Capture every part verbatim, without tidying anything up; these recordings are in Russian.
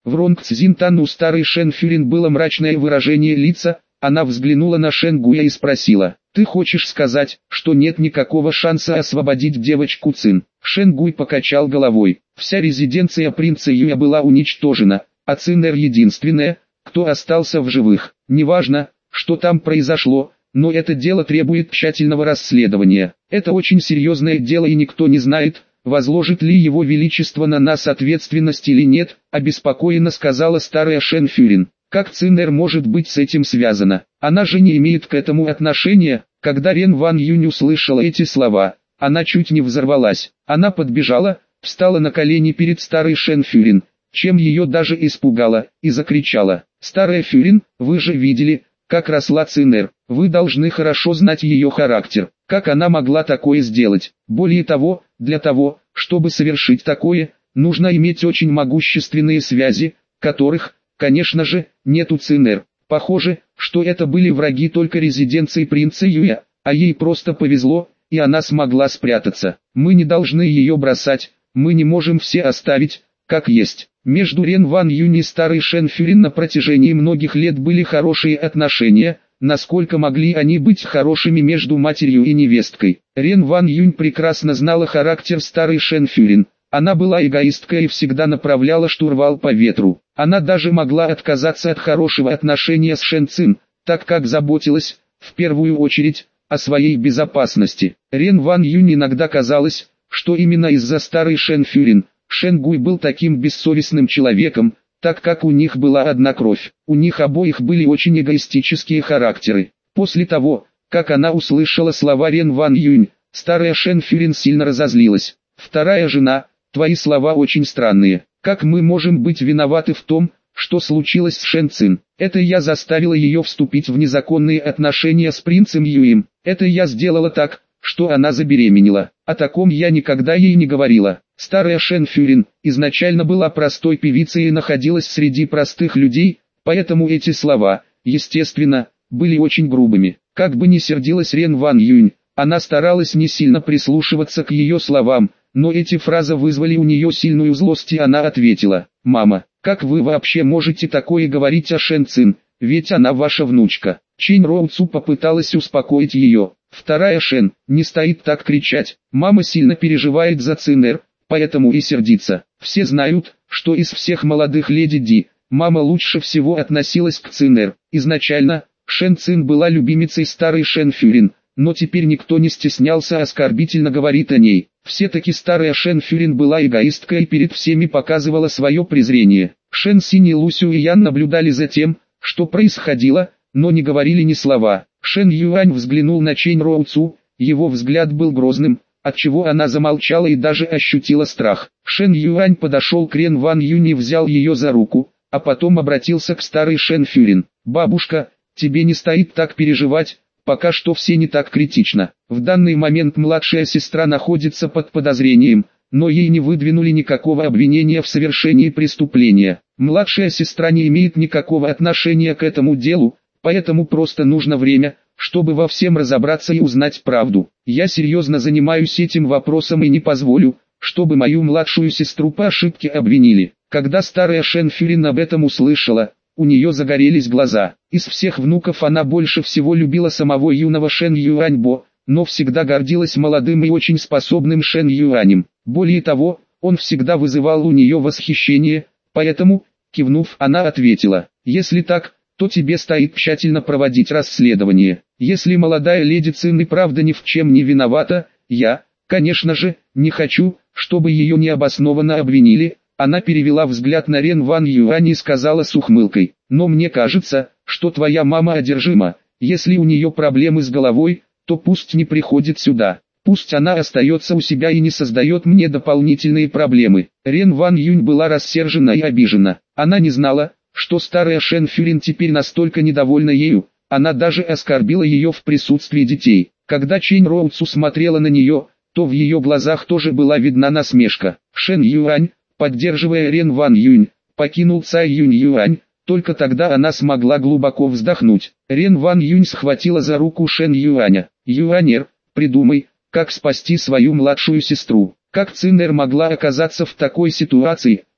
В Ронг Цзинтан у старой Шэн Фюрин было мрачное выражение лица. Она взглянула на Шэн Гуя и спросила: «Ты хочешь сказать, что нет никакого шанса освободить девочку Цин?» Шэн Гуй покачал головой. Вся резиденция принца Юя была уничтожена, а Цинэр единственная, кто остался в живых. Неважно, что там произошло, но это дело требует тщательного расследования. Это очень серьезное дело, и никто не знает, возложит ли его величество на нас ответственность или нет, обеспокоенно сказала старая Шэн Фюрин. Как Цинэр может быть с этим связана? Она же не имеет к этому отношения. Когда Рен Ван Юнь услышала эти слова, она чуть не взорвалась. Она подбежала, встала на колени перед старой Шэн Фюрин, чем ее даже испугала, и закричала: «Старая Фюрин, вы же видели, как росла Цинэр, вы должны хорошо знать ее характер. Как она могла такое сделать? Более того, для того, чтобы совершить такое, нужно иметь очень могущественные связи, которых, конечно же, нет у Цинэр. Похоже, что это были враги только резиденции принца Юя, а ей просто повезло, и она смогла спрятаться. Мы не должны ее бросать, мы не можем все оставить, как есть». Между Рен Ван Юнь и старой Шэн Фюрин на протяжении многих лет были хорошие отношения. Насколько могли они быть хорошими между матерью и невесткой? Рен Ван Юнь прекрасно знала характер старой Шэн Фюрин. Она была эгоисткой и всегда направляла штурвал по ветру. Она даже могла отказаться от хорошего отношения с Шэн Цин, так как заботилась, в первую очередь, о своей безопасности. Рен Ван Юнь иногда казалось, что именно из-за старой Шэн Фюрин, Шэн Гуй был таким бессовестным человеком, так как у них была одна кровь. У них обоих были очень эгоистические характеры. После того, как она услышала слова Рен Ван Юнь, старая Шэн Фюрин сильно разозлилась. «Вторая жена, твои слова очень странные. Как мы можем быть виноваты в том, что случилось с Шэн Цин? Это я заставила ее вступить в незаконные отношения с принцем Юем. Это я сделала так, что она забеременела. О таком я никогда ей не говорила». Старая Шэн Фюрин изначально была простой певицей и находилась среди простых людей, поэтому эти слова, естественно, были очень грубыми. Как бы ни сердилась Рен Ван Юнь, она старалась не сильно прислушиваться к ее словам, но эти фразы вызвали у нее сильную злость, и она ответила: «Мама, как вы вообще можете такое говорить о Шэн Цин, ведь она ваша внучка?» Чэнь Роу Цу попыталась успокоить ее. «Вторая Шэн, не стоит так кричать, мама сильно переживает за Цинэр, поэтому и сердится. Все знают, что из всех молодых леди Ди, мама лучше всего относилась к Цинэр. Изначально, Шэн Цин была любимицей старой Шэн Фюрин, но теперь никто не стеснялся оскорбительно говорить о ней. Все-таки старая Шэн Фюрин была эгоисткой и перед всеми показывала свое презрение. Шэн Синь и Лу Сюэян наблюдали за тем, что происходило, но не говорили ни слова. Шэн Юань взглянул на Чэнь Роу Цу, его взгляд был грозным, отчего она замолчала и даже ощутила страх. Шэн Юань подошел к Рен Ван Юнь и взял ее за руку, а потом обратился к старой Шэн Фюрин. «Бабушка, тебе не стоит так переживать, пока что все не так критично. В данный момент младшая сестра находится под подозрением, но ей не выдвинули никакого обвинения в совершении преступления. Младшая сестра не имеет никакого отношения к этому делу, поэтому просто нужно время, чтобы во всем разобраться и узнать правду. Я серьезно занимаюсь этим вопросом и не позволю, чтобы мою младшую сестру по ошибке обвинили». Когда старая Шэн Фюрин об этом услышала, у нее загорелись глаза. Из всех внуков она больше всего любила самого юного Шэн Юаньбо, но всегда гордилась молодым и очень способным Шэн Юанем. Более того, он всегда вызывал у нее восхищение, поэтому, кивнув, она ответила: «Если так, то тебе стоит тщательно проводить расследование. Если молодая леди Цин и правда ни в чем не виновата, я, конечно же, не хочу, чтобы ее необоснованно обвинили». Она перевела взгляд на Рен Ван Юань и сказала с ухмылкой: «Но мне кажется, что твоя мама одержима. Если у нее проблемы с головой, то пусть не приходит сюда. Пусть она остается у себя и не создает мне дополнительные проблемы». Рен Ван Юнь была рассержена и обижена. Она не знала, что старая Шэн Фюрин теперь настолько недовольна ею. Она даже оскорбила ее в присутствии детей. Когда Чэнь Роу Цу смотрела на нее, то в ее глазах тоже была видна насмешка. Шэн Юань, поддерживая Рен Ван Юнь, покинул Цай Юнь Юань. Только тогда она смогла глубоко вздохнуть. Рен Ван Юнь схватила за руку Шэн Юаня. «Юанер, придумай, как спасти свою младшую сестру». Как Цинэр могла оказаться в такой ситуации?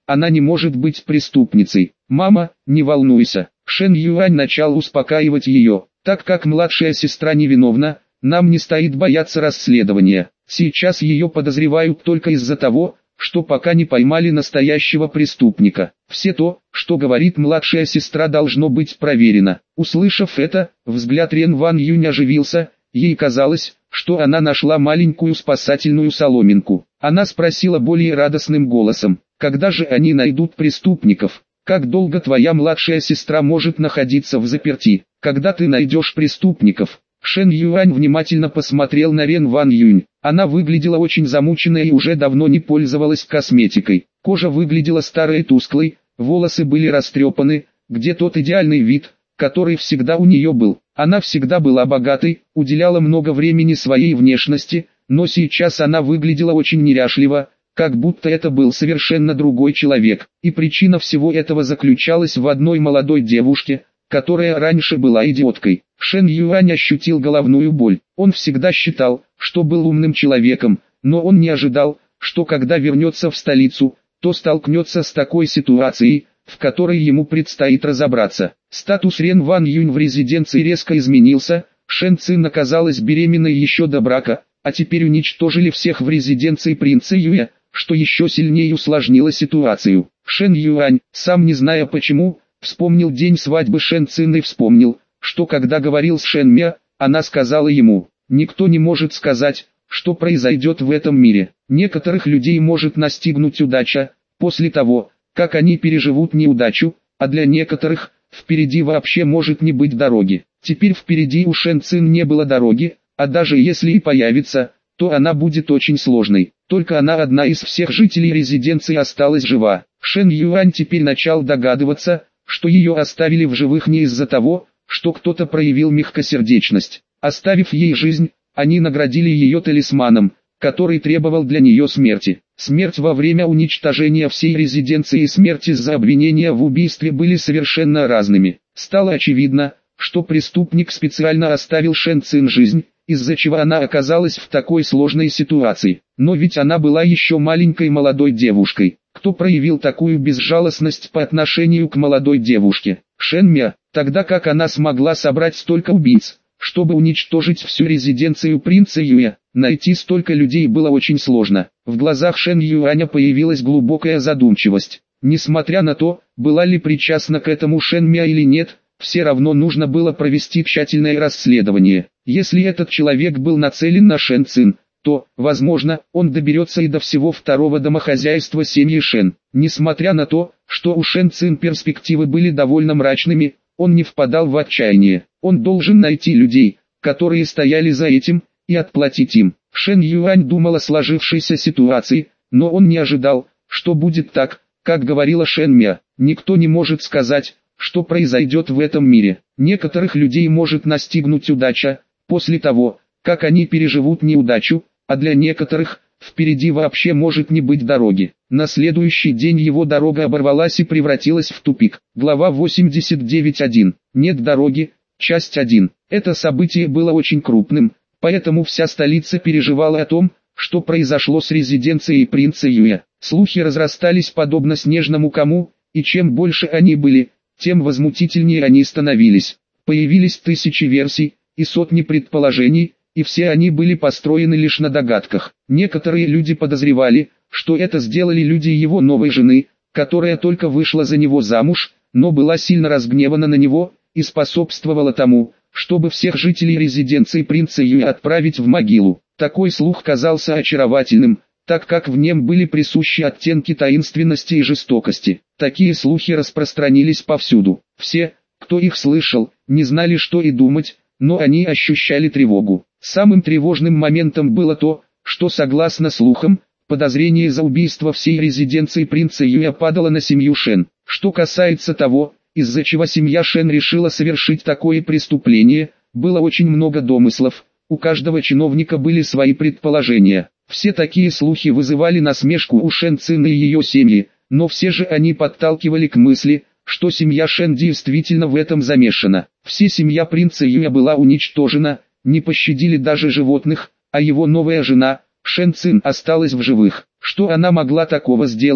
она не может быть преступницей. Мама, не волнуйся. Шэн Юань начал успокаивать ее. Так как младшая сестра невиновна, нам не стоит бояться расследования. Сейчас ее подозревают только из-за того, что пока не поймали настоящего преступника. Все то, что говорит младшая сестра, должно быть проверено. Услышав это, взгляд Рен Ван Юнь оживился, ей казалось, что она нашла маленькую спасательную соломинку. Она спросила более радостным голосом: когда же они найдут преступников? Как долго твоя младшая сестра может находиться в заперти? Когда ты найдешь преступников? Шэн Юань внимательно посмотрел на Рен Ван Юнь. Она выглядела очень замученной и уже давно не пользовалась косметикой. Кожа выглядела старой и тусклой, волосы были растрепаны, где тот идеальный вид, который всегда у нее был. Она всегда была богатой, уделяла много времени своей внешности, но сейчас она выглядела очень неряшливо, как будто это был совершенно другой человек. И причина всего этого заключалась в одной молодой девушке, которая раньше была идиоткой. Шэн Юань ощутил головную боль. Он всегда считал, что был умным человеком, но он не ожидал, что когда вернется в столицу, то столкнется с такой ситуацией, в которой ему предстоит разобраться. Статус Рен Ван Юнь в резиденции резко изменился, Шэн Цин оказалась беременной еще до брака, а теперь уничтожили всех в резиденции принца Юя, что еще сильнее усложнило ситуацию. Шэн Юань, сам не зная почему, вспомнил день свадьбы Шэн Цин и вспомнил, что когда говорил с Шэн Мя, она сказала ему: «Никто не может сказать, что произойдет в этом мире. Некоторых людей может настигнуть удача, после того, как они переживут неудачу, а для некоторых, впереди вообще может не быть дороги». Теперь впереди у Шэн Цин не было дороги, а даже если и появится, то она будет очень сложной. Только она одна из всех жителей резиденции осталась жива. Шэн Юань теперь начал догадываться, что ее оставили в живых не из-за того, что кто-то проявил мягкосердечность. Оставив ей жизнь, они наградили ее талисманом, который требовал для нее смерти. Смерть во время уничтожения всей резиденции и смерть из-за обвинения в убийстве были совершенно разными. Стало очевидно, что преступник специально оставил Шэн Цин жизнь, из-за чего она оказалась в такой сложной ситуации. Но ведь она была еще маленькой молодой девушкой. Кто проявил такую безжалостность по отношению к молодой девушке? Шэн Мя. Тогда как она смогла собрать столько убийц, чтобы уничтожить всю резиденцию принца Юя? Найти столько людей было очень сложно. В глазах Шэн Юаня появилась глубокая задумчивость. Несмотря на то, была ли причастна к этому Шэн Мя или нет, все равно нужно было провести тщательное расследование. Если этот человек был нацелен на Шэн Цин, то, возможно, он доберется и до всего второго домохозяйства семьи Шэн. Несмотря на то, что у Шэн Цин перспективы были довольно мрачными, он не впадал в отчаяние. Он должен найти людей, которые стояли за этим, и отплатить им. Шэн Юань думал о сложившейся ситуации, но он не ожидал, что будет так, как говорила Шэн Мя. Никто не может сказать, что произойдет в этом мире. Некоторых людей может настигнуть удача, после того, как они переживут неудачу, а для некоторых, впереди вообще может не быть дороги. На следующий день его дорога оборвалась и превратилась в тупик. Глава восемьдесят девять точка один. Нет дороги. Часть один. Это событие было очень крупным, поэтому вся столица переживала о том, что произошло с резиденцией принца Юя. Слухи разрастались подобно снежному кому, и чем больше они были, тем возмутительнее они становились. Появились тысячи версий и сотни предположений, и все они были построены лишь на догадках. Некоторые люди подозревали, что это сделали люди его новой жены, которая только вышла за него замуж, но была сильно разгневана на него, и способствовала тому, чтобы всех жителей резиденции принца Юя отправить в могилу. Такой слух казался очаровательным, так как в нем были присущи оттенки таинственности и жестокости. Такие слухи распространились повсюду. Все, кто их слышал, не знали, что и думать, но они ощущали тревогу. Самым тревожным моментом было то, что согласно слухам, подозрение за убийство всей резиденции принца Юя падало на семью Шэн. Что касается того, из-за чего семья Шэн решила совершить такое преступление, было очень много домыслов, у каждого чиновника были свои предположения. Все такие слухи вызывали насмешку у Шэн Цин и ее семьи, но все же они подталкивали к мысли, что семья Шэн действительно в этом замешана. Вся семья принца Юя была уничтожена, не пощадили даже животных, а его новая жена, Шэн Цин, осталась в живых. Что она могла такого сделать,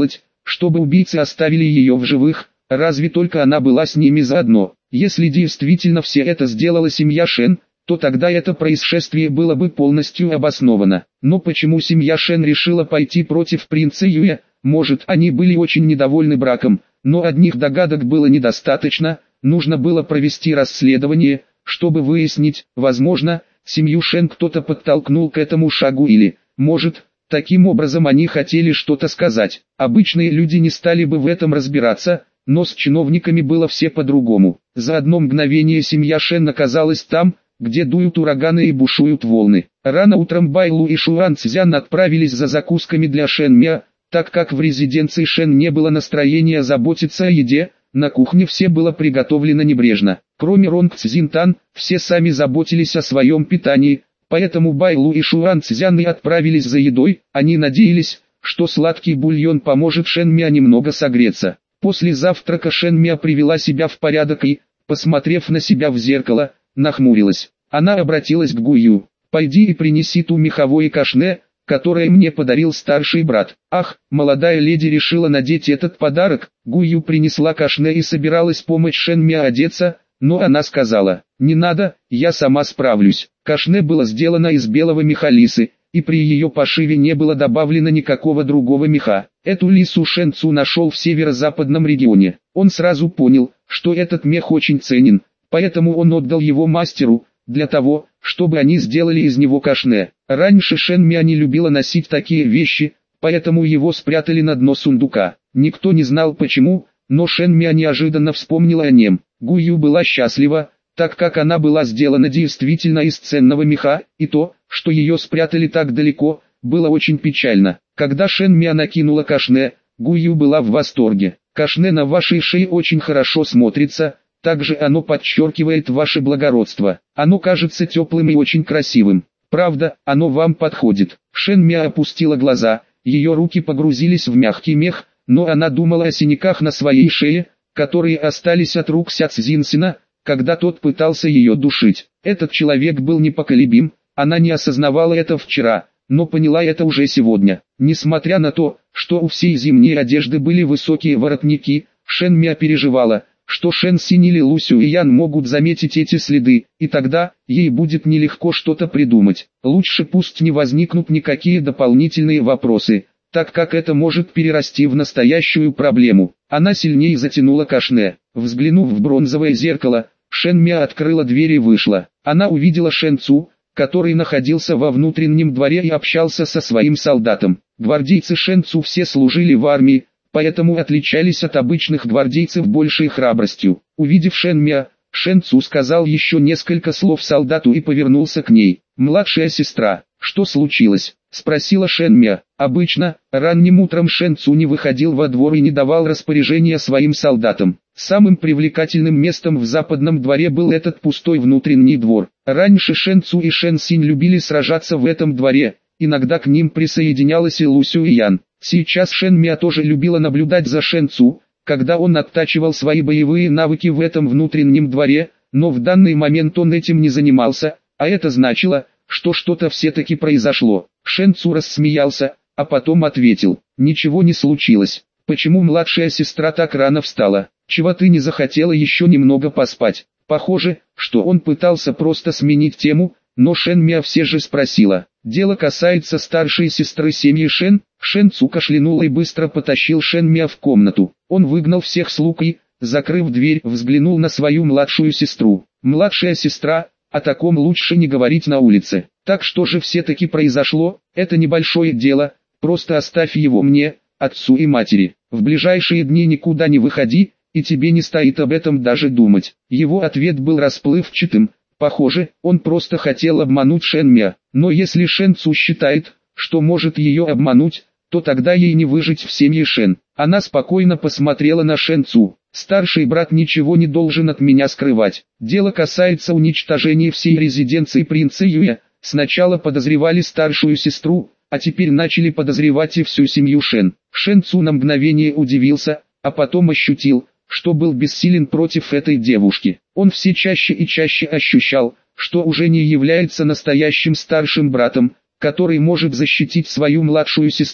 чтобы убийцы оставили ее в живых, разве только она была с ними заодно. Если действительно все это сделала семья Шен, то тогда это происшествие было бы полностью обосновано. Но почему семья Шен решила пойти против принца Юэ? Может, они были очень недовольны браком, но одних догадок было недостаточно, нужно было провести расследование, чтобы выяснить, возможно, семью Шен кто-то подтолкнул к этому шагу или, может, таким образом они хотели что-то сказать. Обычные люди не стали бы в этом разбираться, но с чиновниками было все по-другому. За одно мгновение семья Шен оказалась там, где дуют ураганы и бушуют волны. Рано утром Байлу и Шуан Цзян отправились за закусками для Шен Мя, так как в резиденции Шен не было настроения заботиться о еде, на кухне все было приготовлено небрежно. Кроме Ронг Цзинтан, все сами заботились о своем питании, поэтому Байлу и Шуан Цзян и отправились за едой, они надеялись, что сладкий бульон поможет Шен Мя немного согреться. После завтрака Шен Мя привела себя в порядок и, посмотрев на себя в зеркало, нахмурилась. Она обратилась к Гую: «Пойди и принеси ту меховое кашне, которое мне подарил старший брат». Ах, молодая леди решила надеть этот подарок. Гую принесла кашне и собиралась помочь Шен Мя одеться, но она сказала: «Не надо, я сама справлюсь». Кашне было сделано из белого меха лисы, и при ее пошиве не было добавлено никакого другого меха. Эту лису Шен Цу нашел в северо-западном регионе. Он сразу понял, что этот мех очень ценен, поэтому он отдал его мастеру, для того, чтобы они сделали из него кашне. Раньше Шен Мя не любила носить такие вещи, поэтому его спрятали на дно сундука. Никто не знал почему, но Шен Мя неожиданно вспомнила о нем. Гую была счастлива, так как она была сделана действительно из ценного меха, и то, что ее спрятали так далеко, было очень печально. Когда Шен Мя накинула кашне, Гую была в восторге. «Кашне на вашей шее очень хорошо смотрится, также оно подчеркивает ваше благородство. Оно кажется теплым и очень красивым. Правда, оно вам подходит». Шен Мя опустила глаза, ее руки погрузились в мягкий мех, но она думала о синяках на своей шее, которые остались от рук Ся Цзинсина, когда тот пытался ее душить. Этот человек был непоколебим, она не осознавала это вчера, но поняла это уже сегодня. Несмотря на то, что у всей зимней одежды были высокие воротники, Шен Мя переживала, что Шен Синь или Лу Сюэян могут заметить эти следы, и тогда ей будет нелегко что-то придумать. Лучше пусть не возникнут никакие дополнительные вопросы, так как это может перерасти в настоящую проблему. Она сильнее затянула кашне. Взглянув в бронзовое зеркало, Шен Мя открыла дверь и вышла. Она увидела Шен Цу, который находился во внутреннем дворе и общался со своим солдатом. Гвардейцы Шен Цу все служили в армии, поэтому отличались от обычных гвардейцев большей храбростью. Увидев Шен Мя, Шен Цу сказал еще несколько слов солдату и повернулся к ней. «Младшая сестра, что случилось?» — спросила Шен Мя. Обычно, ранним утром Шен Цу не выходил во двор и не давал распоряжения своим солдатам. Самым привлекательным местом в западном дворе был этот пустой внутренний двор. Раньше Шен Цу и Шен Синь любили сражаться в этом дворе, иногда к ним присоединялась и Лу Сюэян. Сейчас Шен Мя тоже любила наблюдать за Шен Цу, когда он оттачивал свои боевые навыки в этом внутреннем дворе, но в данный момент он этим не занимался, а это значило, что что-то все-таки произошло. Шен Цу рассмеялся, а потом ответил: «Ничего не случилось. Почему младшая сестра так рано встала? Чего ты не захотела еще немного поспать?» Похоже, что он пытался просто сменить тему, но Шен Мя все же спросила: «Дело касается старшей сестры семьи Шен?» Шен Цу кашлянул и быстро потащил Шен Мя в комнату. Он выгнал всех слуг и, закрыв дверь, взглянул на свою младшую сестру. «Младшая сестра, о таком лучше не говорить на улице. Так что же все-таки произошло? Это небольшое дело, просто оставь его мне, отцу и матери. В ближайшие дни никуда не выходи, и тебе не стоит об этом даже думать». Его ответ был расплывчатым. Похоже, он просто хотел обмануть Шен Мя. Но если Шен Цу считает, что может ее обмануть, то тогда ей не выжить в семье Шен. Она спокойно посмотрела на Шен Цу. «Старший брат ничего не должен от меня скрывать. Дело касается уничтожения всей резиденции принца Юэ. Сначала подозревали старшую сестру, а теперь начали подозревать и всю семью Шен». Шен Цу на мгновение удивился, а потом ощутил, что был бессилен против этой девушки. Он все чаще и чаще ощущал, что уже не является настоящим старшим братом, который может защитить свою младшую сестру,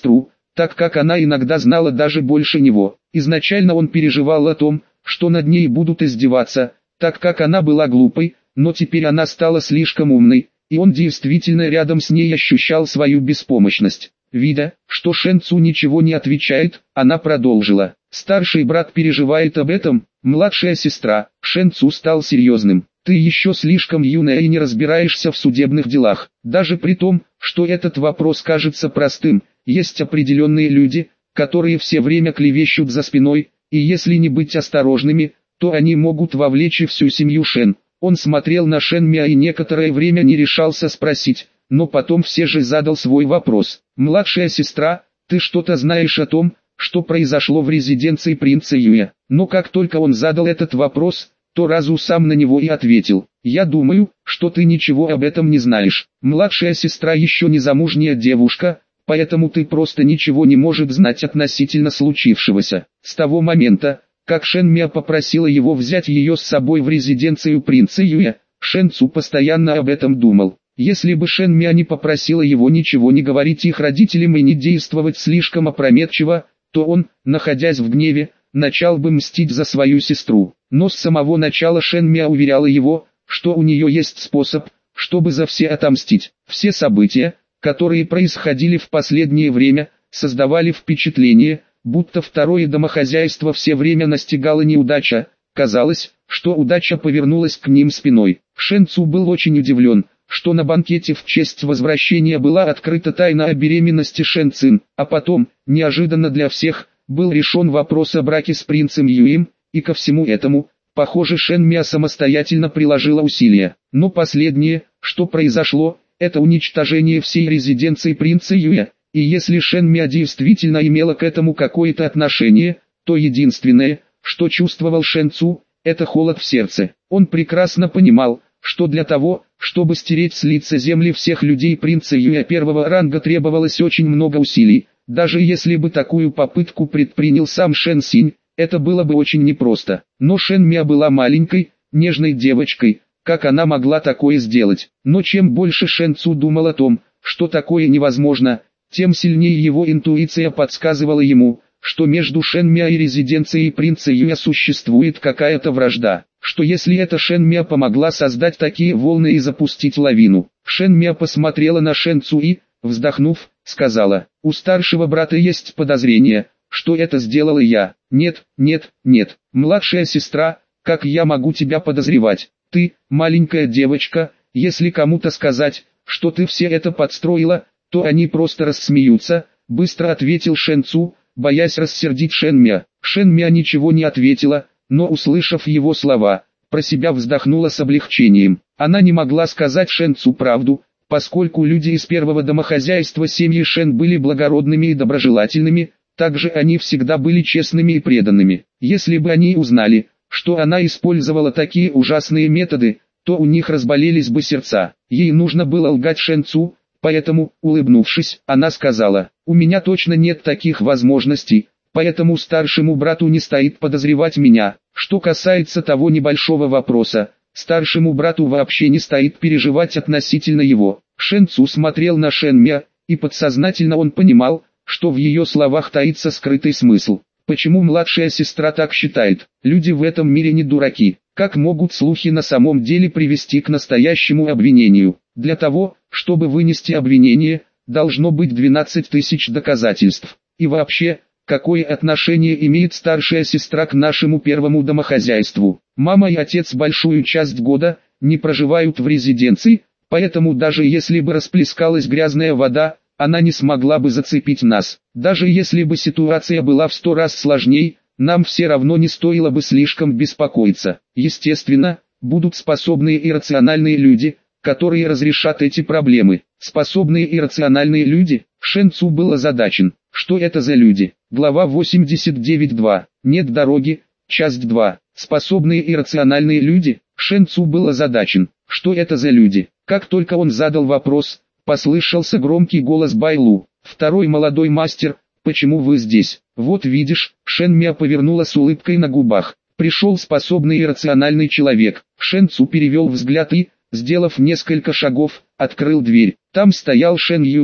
так как она иногда знала даже больше него. Изначально он переживал о том, что над ней будут издеваться, так как она была глупой, но теперь она стала слишком умной, и он действительно рядом с ней ощущал свою беспомощность. Видя, что Шэн Цу ничего не отвечает, она продолжила. Старший брат переживает об этом, младшая сестра. Шэн Цу стал серьезным. Ты еще слишком юная и не разбираешься в судебных делах. Даже при том, что этот вопрос кажется простым, есть определенные люди, которые все время клевещут за спиной, и если не быть осторожными, то они могут вовлечь и всю семью Шэн. Он смотрел на Шэн Миа и некоторое время не решался спросить, но потом все же задал свой вопрос. «Младшая сестра, ты что-то знаешь о том, что произошло в резиденции принца Юя?» Но как только он задал этот вопрос, то Разу сам на него и ответил. «Я думаю, что ты ничего об этом не знаешь. Младшая сестра еще не замужняя девушка, поэтому ты просто ничего не можешь знать относительно случившегося». С того момента, как Шэн Миа попросила его взять ее с собой в резиденцию принца Юя, Шэн Цу постоянно об этом думал. Если бы Шэн Миа не попросила его ничего не говорить их родителям и не действовать слишком опрометчиво, то он, находясь в гневе, начал бы мстить за свою сестру. Но с самого начала Шэн Миа уверяла его, что у нее есть способ, чтобы за все отомстить. Все события, которые происходили в последнее время, создавали впечатление, будто второе домохозяйство все время настигала неудача. Казалось, что удача повернулась к ним спиной. Шэн Цу был очень удивлен, что на банкете в честь возвращения была открыта тайна о беременности Шэн Цин, а потом, неожиданно для всех, был решен вопрос о браке с принцем Юем, и ко всему этому, похоже, Шэн Миа самостоятельно приложила усилия. Но последнее, что произошло, это уничтожение всей резиденции принца Юя, и если Шэн Миа действительно имела к этому какое-то отношение, то единственное, что чувствовал Шэн Цу, это холод в сердце. Он прекрасно понимал, что для того, чтобы стереть с лица земли всех людей принца Юя первого ранга требовалось очень много усилий. Даже если бы такую попытку предпринял сам Шэн Синь, это было бы очень непросто. Но Шэн Миа была маленькой, нежной девочкой, как она могла такое сделать? Но чем больше Шэн Цу думал о том, что такое невозможно, тем сильнее его интуиция подсказывала ему, что между Шэн Миа и резиденцией принца Юя существует какая-то вражда, что если эта Шэн Миа помогла создать такие волны и запустить лавину. Шэн Миа посмотрела на Шэн Цу и, вздохнув, сказала: «У старшего брата есть подозрение, что это сделала я». «Нет, нет, нет, младшая сестра, как я могу тебя подозревать? Ты, маленькая девочка, если кому-то сказать, что ты все это подстроила, то они просто рассмеются», быстро ответил Шэн Цу, боясь рассердить Шэн Миа. Шэн Миа ничего не ответила, но, услышав его слова, про себя вздохнула с облегчением. Она не могла сказать Шэн Цу правду, поскольку люди из первого домохозяйства семьи Шэн были благородными и доброжелательными, также они всегда были честными и преданными. Если бы они узнали, что она использовала такие ужасные методы, то у них разболелись бы сердца. Ей нужно было лгать Шэн Цу, поэтому, улыбнувшись, она сказала: «У меня точно нет таких возможностей, поэтому старшему брату не стоит подозревать меня. Что касается того небольшого вопроса, старшему брату вообще не стоит переживать относительно его». Шэн Цу смотрел на Шэн Миа, и подсознательно он понимал, что в ее словах таится скрытый смысл. Почему младшая сестра так считает? Люди в этом мире не дураки. Как могут слухи на самом деле привести к настоящему обвинению? Для того, чтобы вынести обвинение, должно быть двенадцать тысяч доказательств. И вообще, какое отношение имеет старшая сестра к нашему первому домохозяйству? Мама и отец большую часть года не проживают в резиденции, поэтому даже если бы расплескалась грязная вода, она не смогла бы зацепить нас. Даже если бы ситуация была в сто раз сложней, нам все равно не стоило бы слишком беспокоиться. Естественно, будут способные и рациональные люди, которые разрешат эти проблемы. Способные и рациональные люди? Шэн Цу был озадачен. Что это за люди? Глава восемьдесят девять два. Нет дороги. Часть два. Способные и рациональные люди? Шэн Цу был озадачен. Что это за люди? Как только он задал вопрос, послышался громкий голос Байлу. «Второй молодой мастер, почему вы здесь?» «Вот видишь», Шэн Миа повернула с улыбкой на губах. «Пришел способный и рациональный человек». Шэн Цу перевел взгляд и, сделав несколько шагов, открыл дверь. Там стоял Шэн Юань.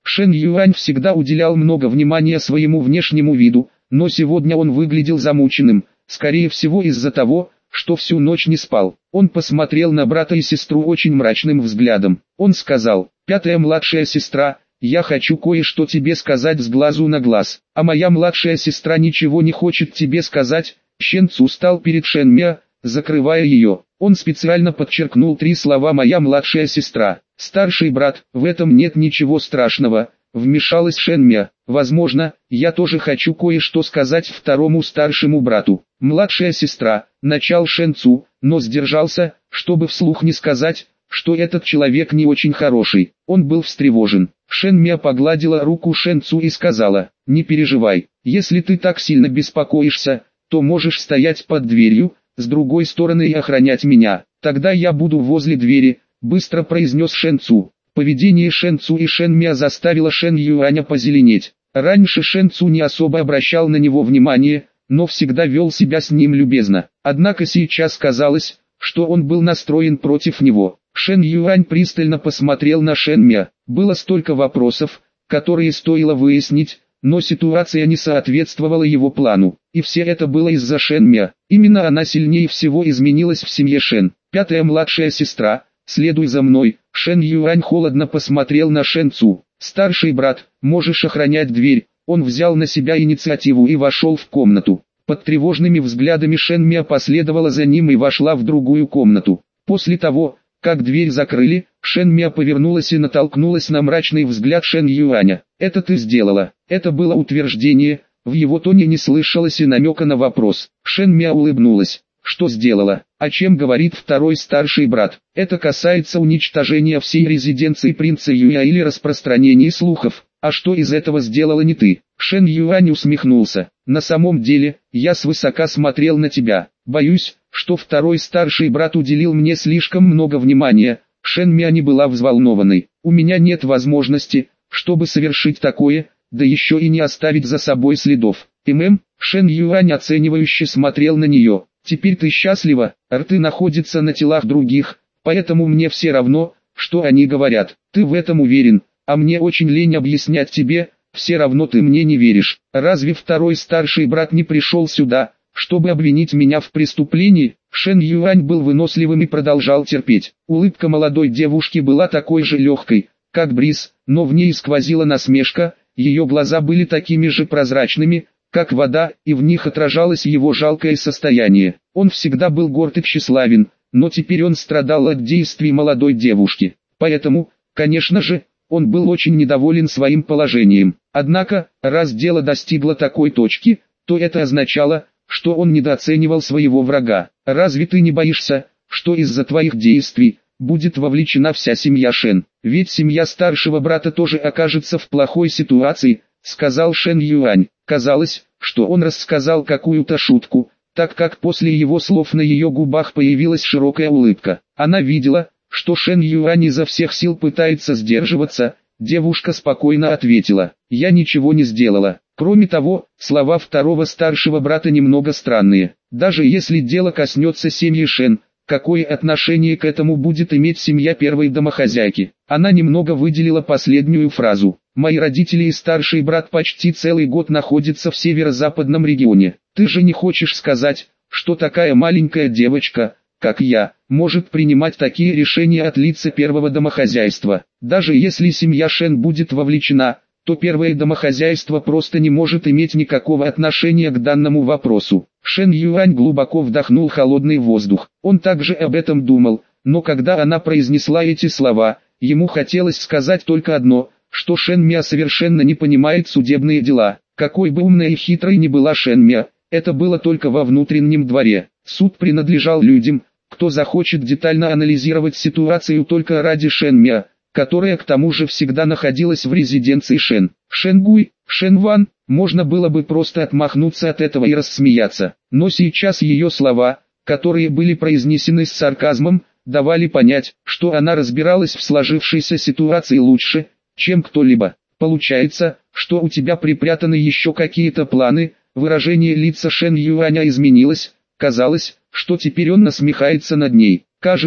Шэн Юань всегда уделял много внимания своему внешнему виду, но сегодня он выглядел замученным, скорее всего из-за того, что всю ночь не спал. Он посмотрел на брата и сестру очень мрачным взглядом. Он сказал: «Пятая младшая сестра, я хочу кое-что тебе сказать с глазу на глаз, а моя младшая сестра ничего не хочет тебе сказать». Шэн Цу стал перед Шэн Мя, закрывая ее. Он специально подчеркнул три слова «моя младшая сестра». «Старший брат, в этом нет ничего страшного», вмешалась Шэн Мя. «Возможно, я тоже хочу кое-что сказать второму старшему брату». «Младшая сестра», начал Шэн Цу, но сдержался, чтобы вслух не сказать, что этот человек не очень хороший. Он был встревожен. Шэн Мя погладила руку Шэн Цу и сказала: «Не переживай, если ты так сильно беспокоишься, то можешь стоять под дверью, с другой стороны и охранять меня. Тогда я буду возле двери», быстро произнес Шэн Цу. Поведение Шэн Цу и Шэн Мя заставило Шэн Юаня позеленеть. Раньше Шэн Цу не особо обращал на него внимание, но всегда вел себя с ним любезно. Однако сейчас казалось, что он был настроен против него. Шэн Юань пристально посмотрел на Шэн Мя. Было столько вопросов, которые стоило выяснить, но ситуация не соответствовала его плану. И все это было из-за Шэн Мя. Именно она сильнее всего изменилась в семье Шэн. Пятая младшая сестра, следуй за мной. Шэн Юань холодно посмотрел на Шэн Цу. «Старший брат, можешь охранять дверь». Он взял на себя инициативу и вошел в комнату. Под тревожными взглядами Шэн Мя последовала за ним и вошла в другую комнату. После того, как дверь закрыли, Шэн Мя повернулась и натолкнулась на мрачный взгляд Шэн Юаня. «Это ты сделала». Это было утверждение, в его тоне не слышалось и намека на вопрос. Шэн Мя улыбнулась. «Что сделала? О чем говорит второй старший брат? Это касается уничтожения всей резиденции принца Юя или распространения слухов. А что из этого сделала не ты?» Шэн Юань усмехнулся. «На самом деле, я свысока смотрел на тебя. Боюсь, что второй старший брат уделил мне слишком много внимания». Шэн Мя не была взволнованной. «У меня нет возможности, чтобы совершить такое, да еще и не оставить за собой следов». «ММ?» Шэн Юань оценивающе смотрел на нее. «Теперь ты счастлива, рты находятся на телах других, поэтому мне все равно, что они говорят. Ты в этом уверен, а мне очень лень объяснять тебе, все равно ты мне не веришь. Разве второй старший брат не пришел сюда, чтобы обвинить меня в преступлении?» Шэн Юань был выносливым и продолжал терпеть. Улыбка молодой девушки была такой же легкой, как бриз, но в ней сквозила насмешка, ее глаза были такими же прозрачными, как вода, и в них отражалось его жалкое состояние. Он всегда был горд и тщеславен, но теперь он страдал от действий молодой девушки. Поэтому, конечно же, он был очень недоволен своим положением. Однако, раз дело достигло такой точки, то это означало, что он недооценивал своего врага. «Разве ты не боишься, что из-за твоих действий будет вовлечена вся семья Шэн? Ведь семья старшего брата тоже окажется в плохой ситуации», сказал Шэн Юань. Казалось, что он рассказал какую-то шутку, так как после его слов на ее губах появилась широкая улыбка. Она видела, что Шэн Юань изо всех сил пытается сдерживаться. Девушка спокойно ответила: «Я ничего не сделала». Кроме того, слова второго старшего брата немного странные. Даже если дело коснется семьи Шэн, какое отношение к этому будет иметь семья первой домохозяйки? Она немного выделила последнюю фразу. «Мои родители и старший брат почти целый год находятся в северо-западном регионе. Ты же не хочешь сказать, что такая маленькая девочка, как я, может принимать такие решения от лица первого домохозяйства? Даже если семья Шэн будет вовлечена, то первое домохозяйство просто не может иметь никакого отношения к данному вопросу». Шэн Юань глубоко вдохнул холодный воздух. Он также об этом думал, но когда она произнесла эти слова, ему хотелось сказать только одно, что Шэн Мя совершенно не понимает судебные дела. Какой бы умной и хитрой ни была Шэн Мя, это было только во внутреннем дворе. Суд принадлежал людям, кто захочет детально анализировать ситуацию только ради Шэн Мя, которая к тому же всегда находилась в резиденции Шэн. Шэн Гуй, Шэн Ван, можно было бы просто отмахнуться от этого и рассмеяться. Но сейчас ее слова, которые были произнесены с сарказмом, давали понять, что она разбиралась в сложившейся ситуации лучше, чем кто-либо. «Получается, что у тебя припрятаны еще какие-то планы?» Выражение лица Шэн Юаня изменилось, казалось, что теперь он насмехается над ней. «Кажется,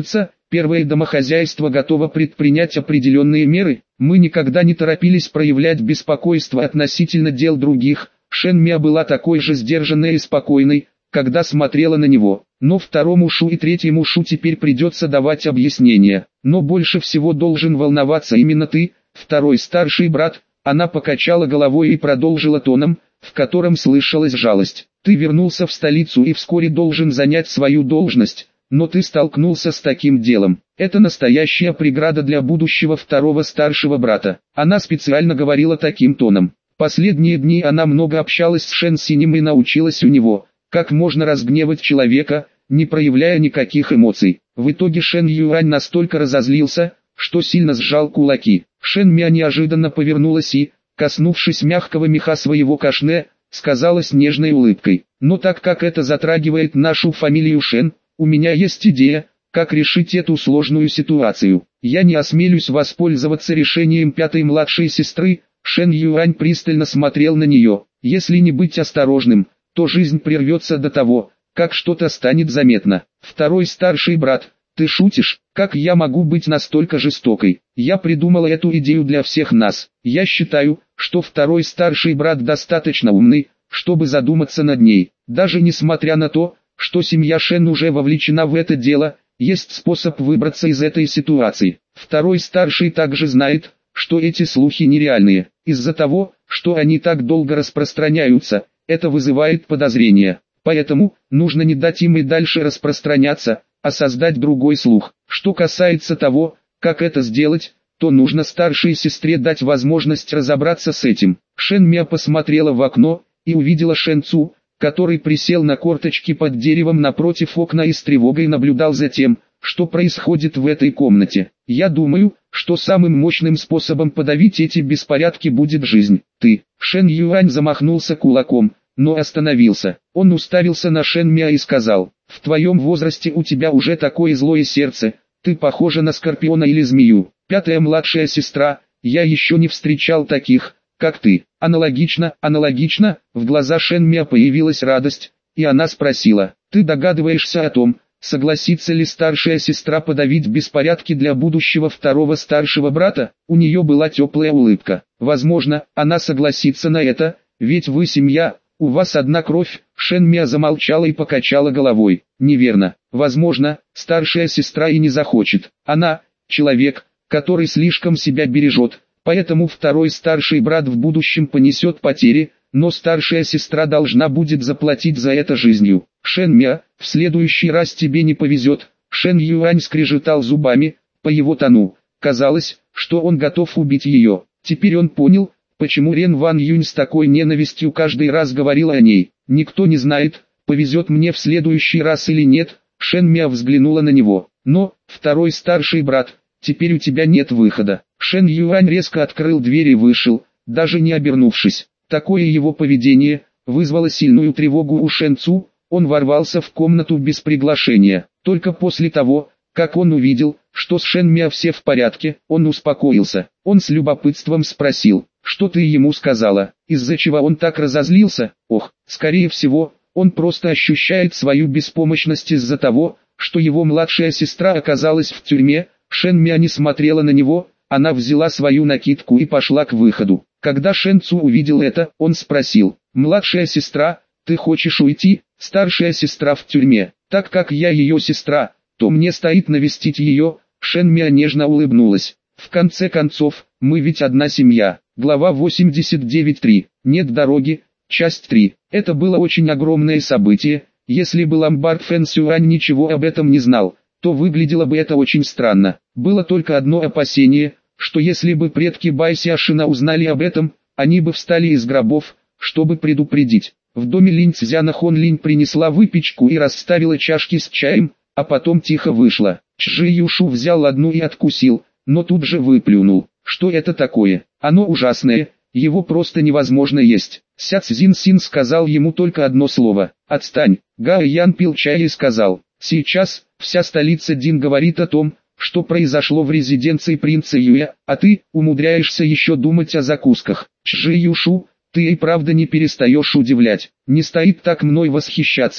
первое домохозяйство готово предпринять определенные меры. Мы никогда не торопились проявлять беспокойство относительно дел других. Шен Мя была такой же сдержанной и спокойной, когда смотрела на него. Но второму Шу и третьему Шу теперь придется давать объяснения. Но больше всего должен волноваться именно ты, второй старший брат. Она покачала головой и продолжила тоном, в котором слышалась жалость. Ты вернулся в столицу и вскоре должен занять свою должность. Но ты столкнулся с таким делом. Это настоящая преграда для будущего второго старшего брата. Она специально говорила таким тоном. Последние дни она много общалась с Шен Синем и научилась у него, как можно разгневать человека, не проявляя никаких эмоций. В итоге Шен Юань настолько разозлился, что сильно сжал кулаки. Шен Мя неожиданно повернулась и, коснувшись мягкого меха своего кашне, сказала с нежной улыбкой. Но так как это затрагивает нашу фамилию Шен, у меня есть идея, как решить эту сложную ситуацию. Я не осмелюсь воспользоваться решением пятой младшей сестры. Шен Юань пристально смотрел на нее. Если не быть осторожным, то жизнь прервется до того, как что-то станет заметно. Второй старший брат, ты шутишь? Как я могу быть настолько жестокой? Я придумала эту идею для всех нас. Я считаю, что второй старший брат достаточно умный, чтобы задуматься над ней. Даже несмотря на то, что семья Шен уже вовлечена в это дело, есть способ выбраться из этой ситуации. Второй старший также знает, что эти слухи нереальные. Из-за того, что они так долго распространяются, это вызывает подозрения. Поэтому, нужно не дать им и дальше распространяться, а создать другой слух. Что касается того, как это сделать, то нужно старшей сестре дать возможность разобраться с этим. Шен Мя посмотрела в окно и увидела Шен Цу, который присел на корточки под деревом напротив окна и с тревогой наблюдал за тем, что происходит в этой комнате. Я думаю, что самым мощным способом подавить эти беспорядки будет жизнь. Ты. Шен Юань замахнулся кулаком, но остановился. Он уставился на Шен Мя и сказал: в твоем возрасте у тебя уже такое злое сердце, ты похожа на скорпиона или змею. Пятая младшая сестра, я еще не встречал таких, как ты. Аналогично, аналогично, в глаза Шен Мя появилась радость, и она спросила: ты догадываешься о том, согласится ли старшая сестра подавить беспорядки для будущего второго старшего брата? У нее была теплая улыбка. Возможно, она согласится на это, ведь вы семья, у вас одна кровь. Шен Мя замолчала и покачала головой. Неверно. Возможно, старшая сестра и не захочет. Она, человек, который слишком себя бережет, поэтому второй старший брат в будущем понесет потери, но старшая сестра должна будет заплатить за это жизнью. Шен Мя, в следующий раз тебе не повезет. Шен Юань скрежетал зубами, по его тону казалось, что он готов убить ее. Теперь он понял, почему Рен Ван Юнь с такой ненавистью каждый раз говорил о ней. Никто не знает, повезет мне в следующий раз или нет. Шен Мя взглянула на него. Но, второй старший брат, теперь у тебя нет выхода. Шен Юань резко открыл дверь и вышел, даже не обернувшись. Такое его поведение вызвало сильную тревогу у Шен Цу. Он ворвался в комнату без приглашения. Только после того, как он увидел, что с Шен Мя все в порядке, он успокоился. Он с любопытством спросил: что ты ему сказала, из-за чего он так разозлился? Ох, скорее всего, он просто ощущает свою беспомощность из-за того, что его младшая сестра оказалась в тюрьме. Шен Мя не смотрела на него, она взяла свою накидку и пошла к выходу. Когда Шен Цу увидел это, он спросил: младшая сестра, ты хочешь уйти? Старшая сестра в тюрьме. Так как я ее сестра, то мне стоит навестить ее. Шен Мя нежно улыбнулась. В конце концов, мы ведь одна семья. Глава восемьдесят девять три. Нет дороги. Часть три. Это было очень огромное событие. Если бы ломбард Фэн Сюань ничего об этом не знал, то выглядело бы это очень странно. Было только одно опасение, что если бы предки Бай Сяшина узнали об этом, они бы встали из гробов, чтобы предупредить. В доме Линь Цзяна Хон Линь принесла выпечку и расставила чашки с чаем, а потом тихо вышла. Чжи Юшу взял одну и откусил, но тут же выплюнул. Что это такое? Оно ужасное, его просто невозможно есть. Ся Цзин Син сказал ему только одно слово: отстань. Гао Ян пил чай и сказал: сейчас, вся столица Дин говорит о том, что произошло в резиденции принца Юэ, а ты умудряешься еще думать о закусках. Чжи Юшу, ты и правда не перестаешь удивлять. Не стоит так мной восхищаться.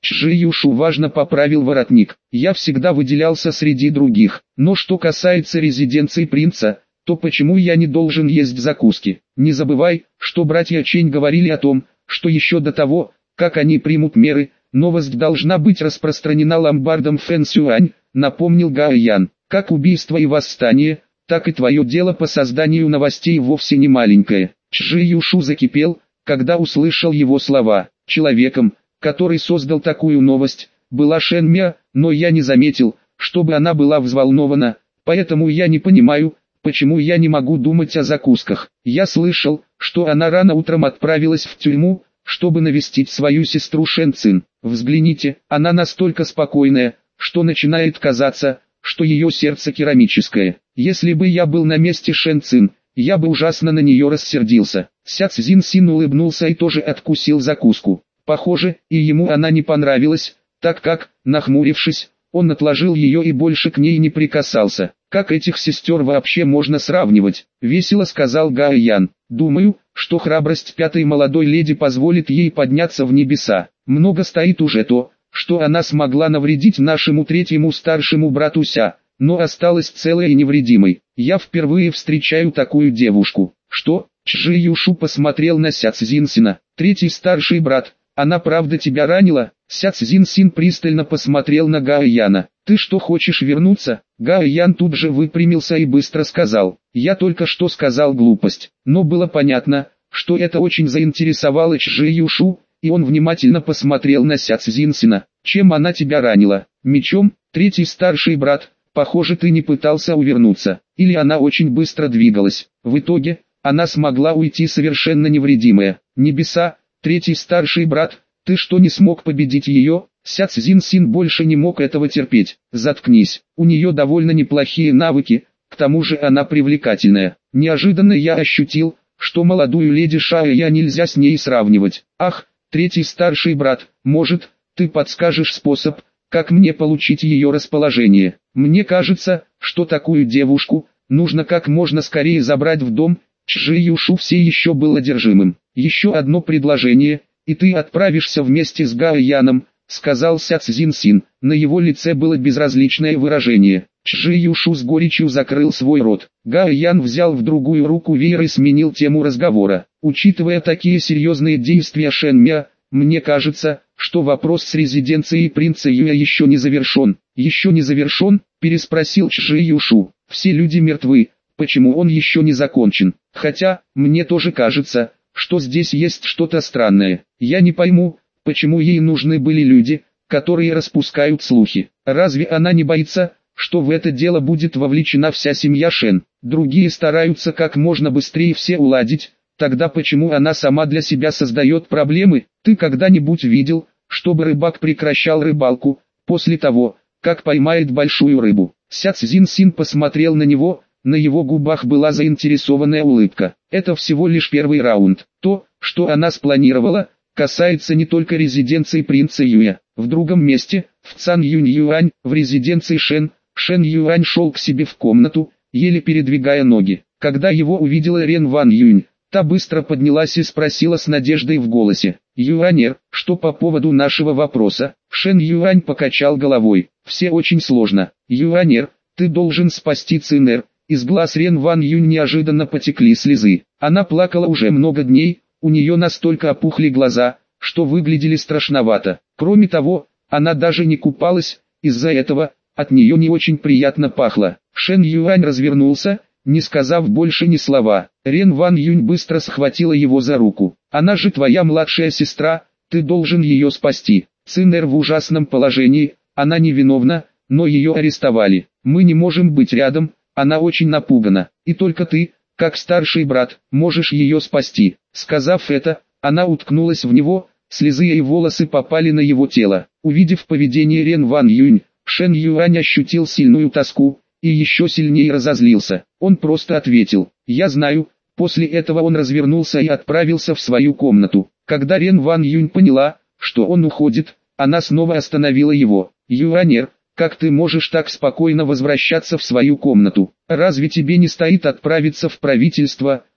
Чжи Юшу важно поправил воротник. Я всегда выделялся среди других. Но что касается резиденции принца, то почему я не должен есть закуски? Не забывай, что братья Чэнь говорили о том, что еще до того, как они примут меры, новость должна быть распространена ломбардом Фэн Сюань, напомнил Гао Ян. Как убийство и восстание, так и твое дело по созданию новостей вовсе не маленькое. Чжи Юшу закипел, когда услышал его слова. Человеком, который создал такую новость, была Шэн Мя, но я не заметил, чтобы она была взволнована, поэтому я не понимаю, почему я не могу думать о закусках. Я слышал, что она рано утром отправилась в тюрьму, чтобы навестить свою сестру Шэн Цин. Взгляните, она настолько спокойная, что начинает казаться, что ее сердце керамическое. Если бы я был на месте Шэн Цин, я бы ужасно на нее рассердился. Ся Цзин Син улыбнулся и тоже откусил закуску. Похоже, и ему она не понравилась, так как, нахмурившись, он отложил ее и больше к ней не прикасался. Как этих сестер вообще можно сравнивать? Весело сказал Гао Ян. Думаю, что храбрость пятой молодой леди позволит ей подняться в небеса. Много стоит уже то, что она смогла навредить нашему третьему старшему брату Ся, но осталась целой и невредимой. Я впервые встречаю такую девушку. Что? Чжи Юшу посмотрел на Ся Цзинсина. Третий старший брат. Она правда тебя ранила? Ся Цзинсин пристально посмотрел на Гао Яна. Ты что, хочешь вернуться? Гао Ян тут же выпрямился и быстро сказал. Я только что сказал глупость. Но было понятно, что это очень заинтересовало Чжи Юшу, и он внимательно посмотрел на Ся Цзинсина. Чем она тебя ранила? Мечом? Третий старший брат. Похоже, ты не пытался увернуться. Или она очень быстро двигалась. В итоге, она смогла уйти совершенно невредимая. Небеса. Третий старший брат, ты что, не смог победить ее? Ся Цзинсин больше не мог этого терпеть. Заткнись, у нее довольно неплохие навыки, к тому же она привлекательная. Неожиданно я ощутил, что молодую леди Шая нельзя с ней сравнивать. Ах, третий старший брат, может, ты подскажешь способ, как мне получить ее расположение? Мне кажется, что такую девушку нужно как можно скорее забрать в дом. Чжи Юшу все еще был одержимым. Еще одно предложение, и ты отправишься вместе с Гао Яном, сказал Ся Цзинсин. На его лице было безразличное выражение. Чжи Юшу с горечью закрыл свой рот. Гао Ян взял в другую руку веер и сменил тему разговора. Учитывая такие серьезные действия Шэн Мя, мне кажется, что вопрос с резиденцией принца Юя еще не завершен. Еще не завершен? Переспросил Чжи Юшу. Все люди мертвы. Почему он еще не закончен? Хотя, мне тоже кажется, что здесь есть что-то странное. Я не пойму, почему ей нужны были люди, которые распускают слухи. Разве она не боится, что в это дело будет вовлечена вся семья Шэн? Другие стараются как можно быстрее все уладить, тогда почему она сама для себя создает проблемы? Ты когда-нибудь видел, чтобы рыбак прекращал рыбалку, после того, как поймает большую рыбу? Ся Цзинсин посмотрел на него. На его губах была заинтересованная улыбка. Это всего лишь первый раунд. То, что она спланировала, касается не только резиденции принца Юя. В другом месте, в Цан Юнь Юань, в резиденции Шэн, Шэн Юань шел к себе в комнату, еле передвигая ноги. Когда его увидела Рен Ван Юнь, та быстро поднялась и спросила с надеждой в голосе. «Юанер, что по поводу нашего вопроса?» Шэн Юань покачал головой. «Все очень сложно. Юанер, ты должен спасти Цинэр». Из глаз Рен Ван Юнь неожиданно потекли слезы. Она плакала уже много дней, у нее настолько опухли глаза, что выглядели страшновато. Кроме того, она даже не купалась, из-за этого, от нее не очень приятно пахло. Шэн Юань развернулся, не сказав больше ни слова. Рен Ван Юнь быстро схватила его за руку. «Она же твоя младшая сестра, ты должен ее спасти. Цинэр в ужасном положении, она невиновна, но ее арестовали. Мы не можем быть рядом. Она очень напугана, и только ты, как старший брат, можешь ее спасти». Сказав это, она уткнулась в него, слезы и волосы попали на его тело. Увидев поведение Рен Ван Юнь, Шэн Юань ощутил сильную тоску, и еще сильнее разозлился. Он просто ответил: «Я знаю». После этого он развернулся и отправился в свою комнату. Когда Рен Ван Юнь поняла, что он уходит, она снова остановила его. «Юанер, как ты можешь так спокойно возвращаться в свою комнату? Разве тебе не стоит отправиться в правительство,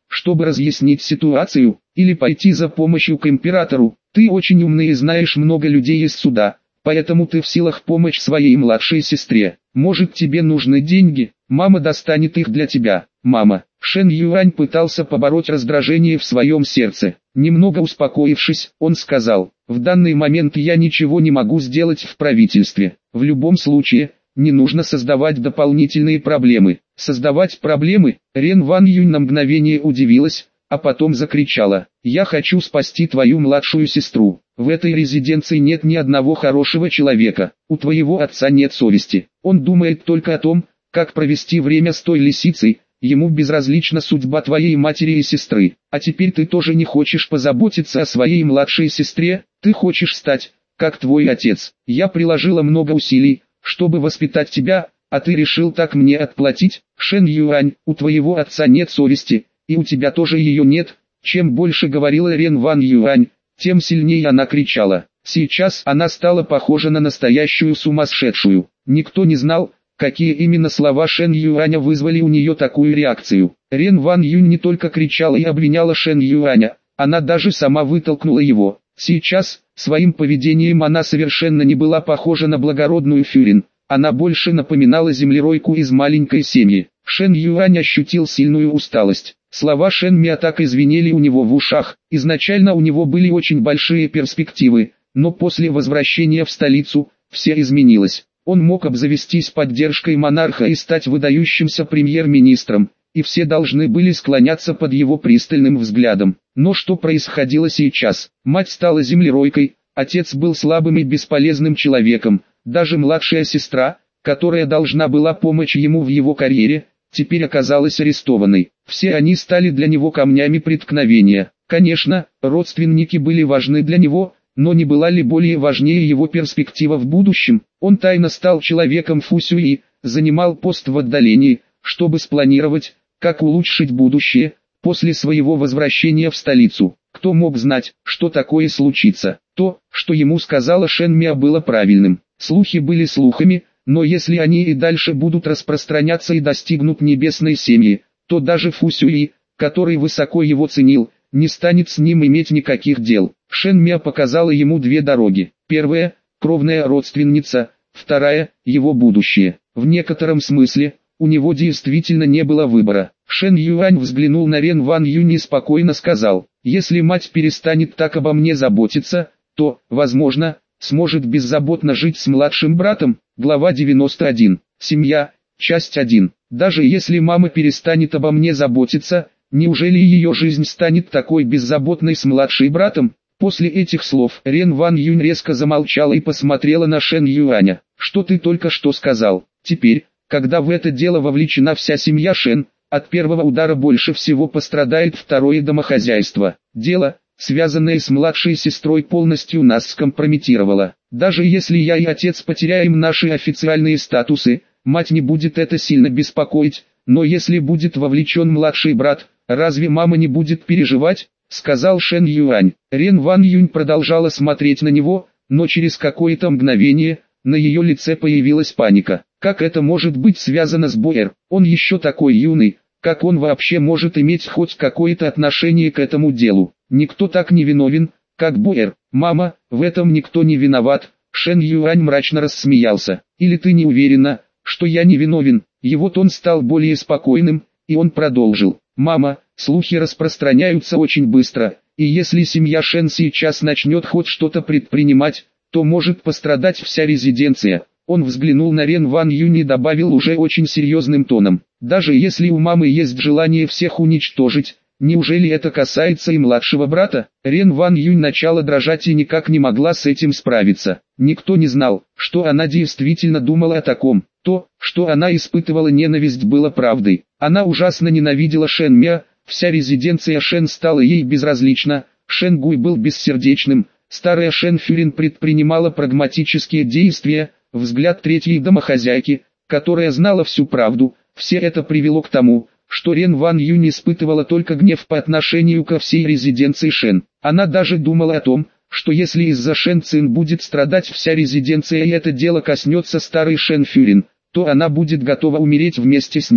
чтобы разъяснить ситуацию, или пойти за помощью к императору. Ты очень умный и знаешь много людей из суда, поэтому ты в силах помочь своей младшей сестре. Может, тебе нужны деньги? Мама достанет их для тебя. Мама. Шэн Юань пытался побороть раздражение в своем сердце. Немного успокоившись, он сказал: в данный момент я ничего не могу сделать в правительстве. В любом случае, не нужно создавать дополнительные проблемы. Создавать проблемы? Рен Ван Юнь на мгновение удивилась, а потом закричала: я хочу спасти твою младшую сестру. В этой резиденции нет ни одного хорошего человека. У твоего отца нет совести. Он думает только о том, как провести время с той лисицей. Ему безразлична судьба твоей матери и сестры. А теперь ты тоже не хочешь позаботиться о своей младшей сестре? Ты хочешь стать, как твой отец. Я приложила много усилий, чтобы воспитать тебя, а ты решил так мне отплатить? Шэн Юань, у твоего отца нет совести, и у тебя тоже ее нет. Чем больше говорила Рен Ван Юань, тем сильнее она кричала. Сейчас она стала похожа на настоящую сумасшедшую. Никто не знал, какие именно слова Шэн Юаня вызвали у нее такую реакцию. Рен Ван Юнь не только кричала и обвиняла Шэн Юаня, она даже сама вытолкнула его. Сейчас, своим поведением она совершенно не была похожа на благородную Фюрин. Она больше напоминала землеройку из маленькой семьи. Шэн Юань ощутил сильную усталость. Слова Шэн Миа так и звенели у него в ушах. Изначально у него были очень большие перспективы, но после возвращения в столицу, все изменилось. Он мог обзавестись поддержкой монарха и стать выдающимся премьер-министром, и все должны были склоняться под его пристальным взглядом. Но что происходило сейчас? Мать стала землеройкой, отец был слабым и бесполезным человеком, даже младшая сестра, которая должна была помочь ему в его карьере, теперь оказалась арестованной. Все они стали для него камнями преткновения. Конечно, родственники были важны для него, но не была ли более важнее его перспектива в будущем? Он тайно стал человеком Фусюи, занимал пост в отдалении, чтобы спланировать, как улучшить будущее, после своего возвращения в столицу. Кто мог знать, что такое случится? То, что ему сказала Шэн Миа, было правильным. Слухи были слухами, но если они и дальше будут распространяться и достигнут небесной семьи, то даже Фусюи, который высоко его ценил, не станет с ним иметь никаких дел. Шэн Миа показала ему две дороги. Первая – кровная родственница, вторая – его будущее. В некотором смысле, у него действительно не было выбора. Шэн Юань взглянул на Рен Ван Юнь и спокойно сказал: если мать перестанет так обо мне заботиться, то, возможно, сможет беззаботно жить с младшим братом. Глава девяносто один. Семья. Часть один. Даже если мама перестанет обо мне заботиться, неужели ее жизнь станет такой беззаботной с младшим братом? После этих слов Рен Ван Юнь резко замолчала и посмотрела на Шэн Юаня. Что ты только что сказал? Теперь, когда в это дело вовлечена вся семья Шэн, от первого удара больше всего пострадает второе домохозяйство. Дело, связанное с младшей сестрой, полностью нас скомпрометировало. Даже если я и отец потеряем наши официальные статусы, мать не будет это сильно беспокоить, но если будет вовлечен младший брат, разве мама не будет переживать? Сказал Шэн Юань. Рен Ван Юнь продолжала смотреть на него, но через какое-то мгновение, на ее лице появилась паника. Как это может быть связано с Боэр? Он еще такой юный, как он вообще может иметь хоть какое-то отношение к этому делу? Никто так не виновен, как Боэр. Мама, в этом никто не виноват. Шэн Юань мрачно рассмеялся. Или ты не уверена, что я не виновен? Его тон стал более спокойным, и он продолжил. Мама, слухи распространяются очень быстро, и если семья Шэн сейчас начнет хоть что-то предпринимать, то может пострадать вся резиденция. Он взглянул на Рен Ван Юнь и добавил уже очень серьезным тоном. Даже если у мамы есть желание всех уничтожить, неужели это касается и младшего брата? Рен Ван Юнь начала дрожать и никак не могла с этим справиться. Никто не знал, что она действительно думала о таком. То, что она испытывала ненависть, было правдой. Она ужасно ненавидела Шэн Миа, вся резиденция Шэн стала ей безразлична, Шэн Гуй был бессердечным, старая Шэн Фюрин предпринимала прагматические действия, взгляд третьей домохозяйки, которая знала всю правду. Все это привело к тому, что Рен Ван Юнь испытывала только гнев по отношению ко всей резиденции Шэн. Она даже думала о том, что если из-за Шэн Цин будет страдать вся резиденция и это дело коснется старой Шэн Фюрин, то она будет готова умереть вместе с ними.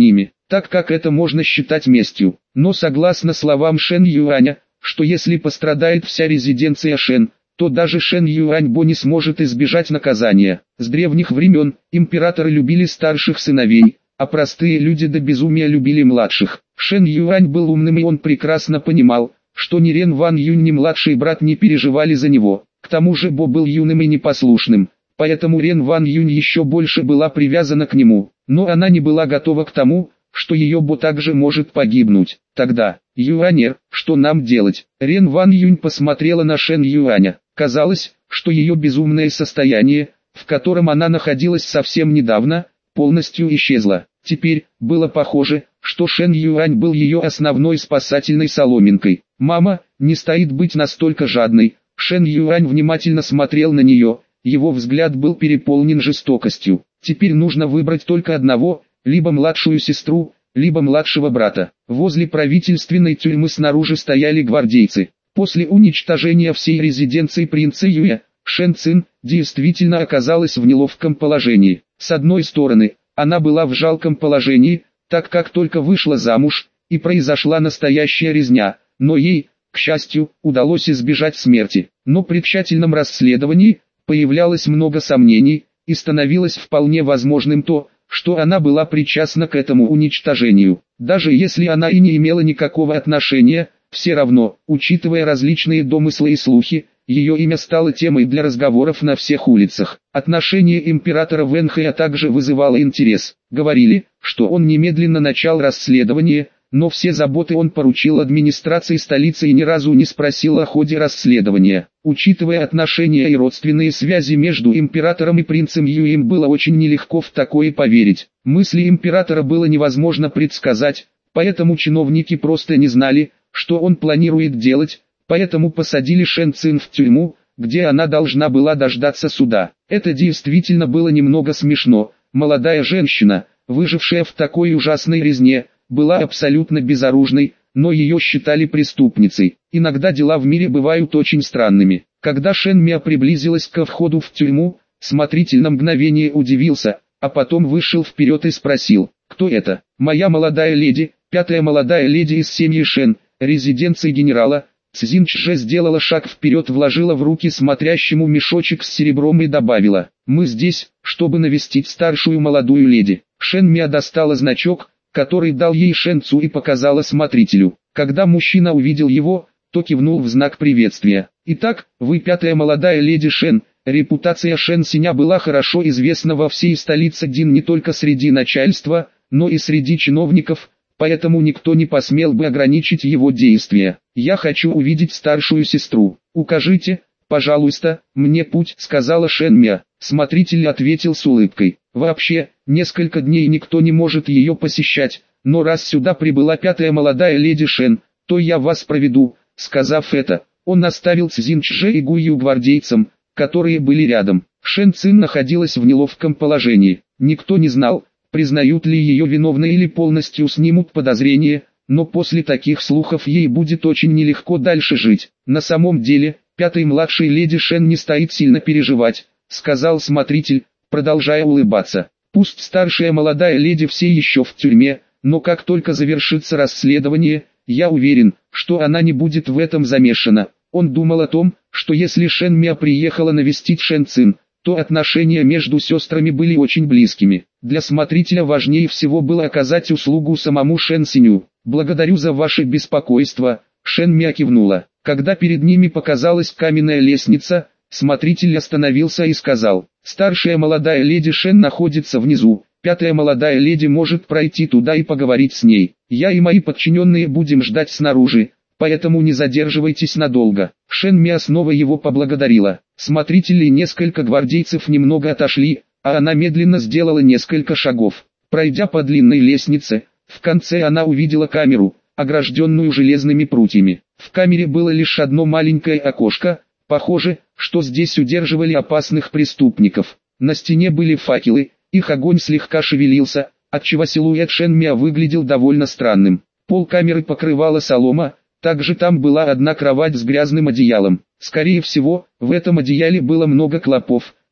так как это можно считать местью. Но согласно словам Шэн Юаня, что если пострадает вся резиденция Шэн, то даже Шэн Юаньбо не сможет избежать наказания. С древних времен императоры любили старших сыновей, а простые люди до безумия любили младших. Шэн Юань был умным, и он прекрасно понимал, что ни Рен Ван Юнь, ни младший брат не переживали за него. К тому же Бо был юным и непослушным, поэтому Рен Ван Юнь еще больше была привязана к нему. Но она не была готова к тому, что ее Бо также может погибнуть. Тогда, Юанер, что нам делать? Рен Ван Юнь посмотрела на Шэн Юаня. Казалось, что ее безумное состояние, в котором она находилась совсем недавно, полностью исчезло. Теперь, было похоже, что Шэн Юань был ее основной спасательной соломинкой. «Мама, не стоит быть настолько жадной». Шэн Юань внимательно смотрел на нее, его взгляд был переполнен жестокостью. «Теперь нужно выбрать только одного, либо младшую сестру, либо младшего брата». Возле правительственной тюрьмы снаружи стояли гвардейцы. После уничтожения всей резиденции принца Юя, Шэн Цин действительно оказалась в неловком положении. С одной стороны, она была в жалком положении, так как только вышла замуж, и произошла настоящая резня, но ей, к счастью, удалось избежать смерти. Но при тщательном расследовании, появлялось много сомнений, и становилось вполне возможным то, что она была причастна к этому уничтожению. Даже если она и не имела никакого отношения, все равно, учитывая различные домыслы и слухи, ее имя стало темой для разговоров на всех улицах. Отношение императора Вэнхэя также вызывало интерес. Говорили, что он немедленно начал расследование, но все заботы он поручил администрации столицы и ни разу не спросил о ходе расследования. Учитывая отношения и родственные связи между императором и принцем Юем, было очень нелегко в такое поверить. Мысли императора было невозможно предсказать, поэтому чиновники просто не знали, что он планирует делать, поэтому посадили Шэн Цин в тюрьму, где она должна была дождаться суда. Это действительно было немного смешно. Молодая женщина, выжившая в такой ужасной резне, была абсолютно безоружной, но ее считали преступницей. Иногда дела в мире бывают очень странными. Когда Шэн Миа приблизилась ко входу в тюрьму, смотритель на мгновение удивился, а потом вышел вперед и спросил: «Кто это?» «Моя молодая леди, пятая молодая леди из семьи Шэн, резиденции генерала». Цзин Чжэ сделала шаг вперед, вложила в руки смотрящему мешочек с серебром и добавила: «Мы здесь, чтобы навестить старшую молодую леди». Шэн Миа достала значок, который дал ей Шэн Цу, и показала смотрителю. Когда мужчина увидел его, то кивнул в знак приветствия. «Итак, вы пятая молодая леди Шэн». Репутация Шэн Синя была хорошо известна во всей столице Дин не только среди начальства, но и среди чиновников, поэтому никто не посмел бы ограничить его действия. «Я хочу увидеть старшую сестру. Укажите, пожалуйста, мне путь», — сказала Шэн Миа. Смотритель ответил с улыбкой: «Вообще, несколько дней никто не может ее посещать, но раз сюда прибыла пятая молодая леди Шэн, то я вас проведу». Сказав это, он оставил Цзин Чжэ и Гую гвардейцам, которые были рядом. Шэн Цин находилась в неловком положении. Никто не знал, признают ли ее виновной или полностью снимут подозрения, но после таких слухов ей будет очень нелегко дальше жить. «На самом деле, пятой младшей леди Шэн не стоит сильно переживать», — сказал смотритель, продолжая улыбаться. «Пусть старшая молодая леди все еще в тюрьме, но как только завершится расследование, я уверен, что она не будет в этом замешана». Он думал о том, что если Шэн Миа приехала навестить Шэн Цин, то отношения между сестрами были очень близкими. Для смотрителя важнее всего было оказать услугу самому Шэн Синю. «Благодарю за ваше беспокойство», — Шэн Миа кивнула. Когда перед ними показалась каменная лестница, смотритель остановился и сказал: «Старшая молодая леди Шэн находится внизу, пятая молодая леди может пройти туда и поговорить с ней. Я и мои подчиненные будем ждать снаружи, поэтому не задерживайтесь надолго». Шэн Миа снова его поблагодарила. Смотрители и несколько гвардейцев немного отошли, а она медленно сделала несколько шагов. Пройдя по длинной лестнице, в конце она увидела камеру, огражденную железными прутьями. В камере было лишь одно маленькое окошко, похоже, что здесь удерживали опасных преступников. На стене были факелы, их огонь слегка шевелился, отчего силуэт Шэн Миа выглядел довольно странным. Пол камеры покрывала солома, также там была одна кровать с грязным одеялом. Скорее всего, в этом одеяле было много клопов,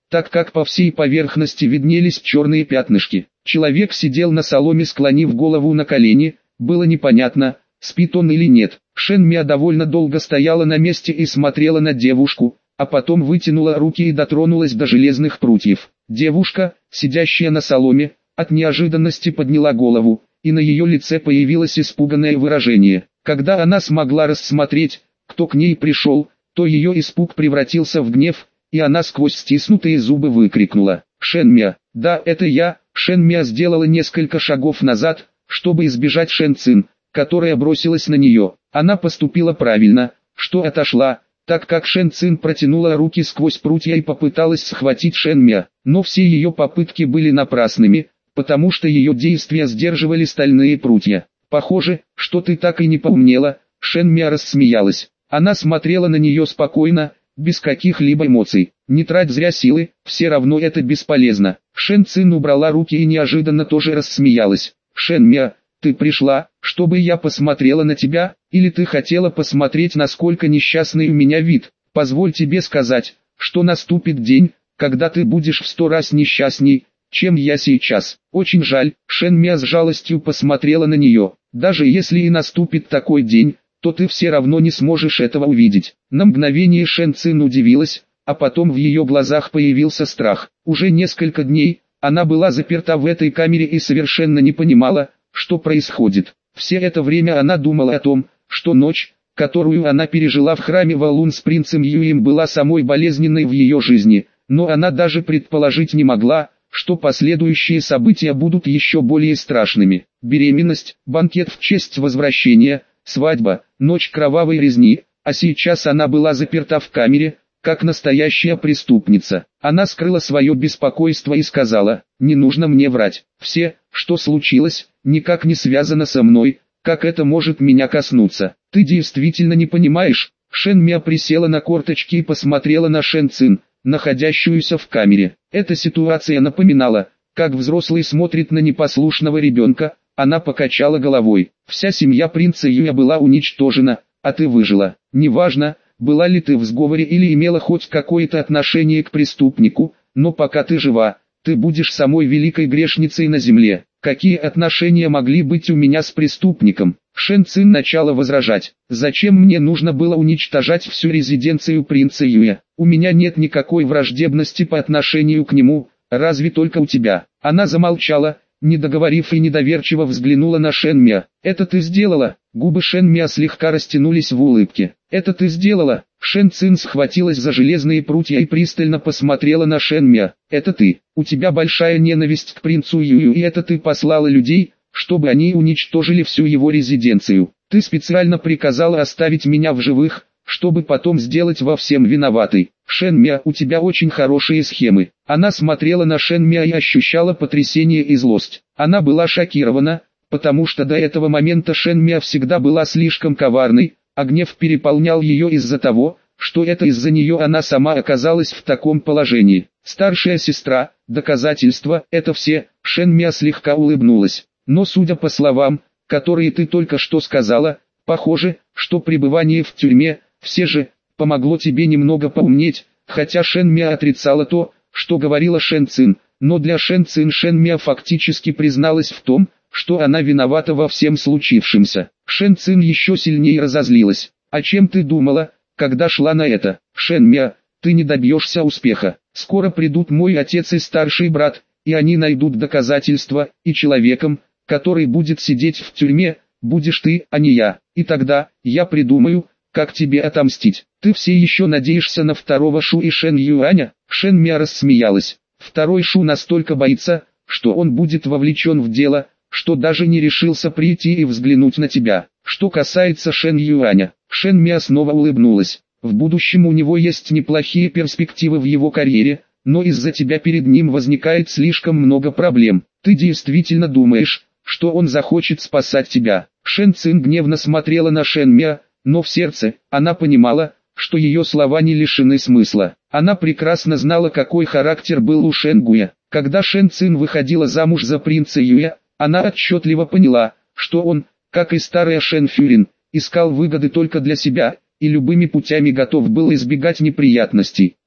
так как по всей поверхности виднелись черные пятнышки. Человек сидел на соломе, склонив голову на колени, было непонятно, спит он или нет. Шен Мя довольно долго стояла на месте и смотрела на девушку, а потом вытянула руки и дотронулась до железных прутьев. Девушка, сидящая на соломе, от неожиданности подняла голову, и на ее лице появилось испуганное выражение. Когда она смогла рассмотреть, кто к ней пришел, то ее испуг превратился в гнев, и она сквозь стиснутые зубы выкрикнула: «Шен Мя!» «Да, это я!» Шен Мя сделала несколько шагов назад, чтобы избежать Шен Цин, которая бросилась на нее. Она поступила правильно, что отошла, так как Шен Цин протянула руки сквозь прутья и попыталась схватить Шен Мя. Но все ее попытки были напрасными, потому что ее действия сдерживали стальные прутья. «Похоже, что ты так и не поумнела», — Шен Мя рассмеялась. Она смотрела на нее спокойно, без каких-либо эмоций. «Не трать зря силы, все равно это бесполезно». Шен Цин убрала руки и неожиданно тоже рассмеялась. «Шен Мя, ты пришла, чтобы я посмотрела на тебя, или ты хотела посмотреть, насколько несчастный у меня вид? Позволь тебе сказать, что наступит день, когда ты будешь в сто раз несчастней, чем я сейчас. Очень жаль». Шен Мя с жалостью посмотрела на нее. «Даже если и наступит такой день, то ты все равно не сможешь этого увидеть». На мгновение Шен Цин удивилась, а потом в ее глазах появился страх. Уже несколько дней она была заперта в этой камере и совершенно не понимала, что происходит. Все это время она думала о том, что ночь, которую она пережила в храме Валун с принцем Юем, была самой болезненной в ее жизни, но она даже предположить не могла, что последующие события будут еще более страшными. Беременность, банкет в честь возвращения, свадьба, ночь кровавой резни, а сейчас она была заперта в камере, как настоящая преступница. Она скрыла свое беспокойство и сказала: «Не нужно мне врать. Все, что случилось, никак не связано со мной, как это может меня коснуться. Ты действительно не понимаешь». Шен Мя присела на корточки и посмотрела на Шен Цин, находящуюся в камере. Эта ситуация напоминала, как взрослый смотрит на непослушного ребенка. Она покачала головой. «Вся семья принца Юя была уничтожена, а ты выжила. Неважно, была ли ты в сговоре или имела хоть какое-то отношение к преступнику, но пока ты жива, ты будешь самой великой грешницей на земле. Какие отношения могли быть у меня с преступником?» Шен Цин начала возражать. «Зачем мне нужно было уничтожать всю резиденцию принца Юя? У меня нет никакой враждебности по отношению к нему, разве только у тебя». Она замолчала, не договорив, и недоверчиво взглянула на Шен Мя. «Это ты сделала?» Губы Шен Мя слегка растянулись в улыбке. «Это ты сделала?» Шен Цин схватилась за железные прутья и пристально посмотрела на Шен Мя. «Это ты. У тебя большая ненависть к принцу Юю, и это ты послала людей, чтобы они уничтожили всю его резиденцию. Ты специально приказала оставить меня в живых, чтобы потом сделать во всем виноватой. Шен Мя, у тебя очень хорошие схемы». Она смотрела на Шен Мя и ощущала потрясение и злость. Она была шокирована, потому что до этого момента Шен Мя всегда была слишком коварной, а гнев переполнял ее из-за того, что это из-за нее она сама оказалась в таком положении. «Старшая сестра, доказательства, это все», Шен Мя слегка улыбнулась. «Но судя по словам, которые ты только что сказала, похоже, что пребывание в тюрьме, все же, помогло тебе немного поумнеть», хотя Шен Мя отрицала то, что говорила Шен Цин, но для Шен Цин Шен Мя фактически призналась в том, что она виновата во всем случившемся. Шен Цин еще сильнее разозлилась. «О чем ты думала, когда шла на это? Шен Мя, ты не добьешься успеха. Скоро придут мой отец и старший брат, и они найдут доказательства, и человеком, который будет сидеть в тюрьме, будешь ты, а не я. И тогда, я придумаю, как тебе отомстить. Ты все еще надеешься на второго Шу и Шен Юаня?» Шен Мя рассмеялась. «Второй Шу настолько боится, что он будет вовлечен в дело, что даже не решился прийти и взглянуть на тебя. Что касается Шен Юаня». Шен Мя снова улыбнулась. «В будущем у него есть неплохие перспективы в его карьере, но из-за тебя перед ним возникает слишком много проблем. Ты действительно думаешь, что он захочет спасать тебя?» Шен Цин гневно смотрела на Шен Мя, но в сердце она понимала, что ее слова не лишены смысла. Она прекрасно знала, какой характер был у Шен Гуя. Когда Шен Цин выходила замуж за принца Юя, она отчетливо поняла, что он, как и старая Шен Фюрин, искал выгоды только для себя, и любыми путями готов был избегать неприятностей.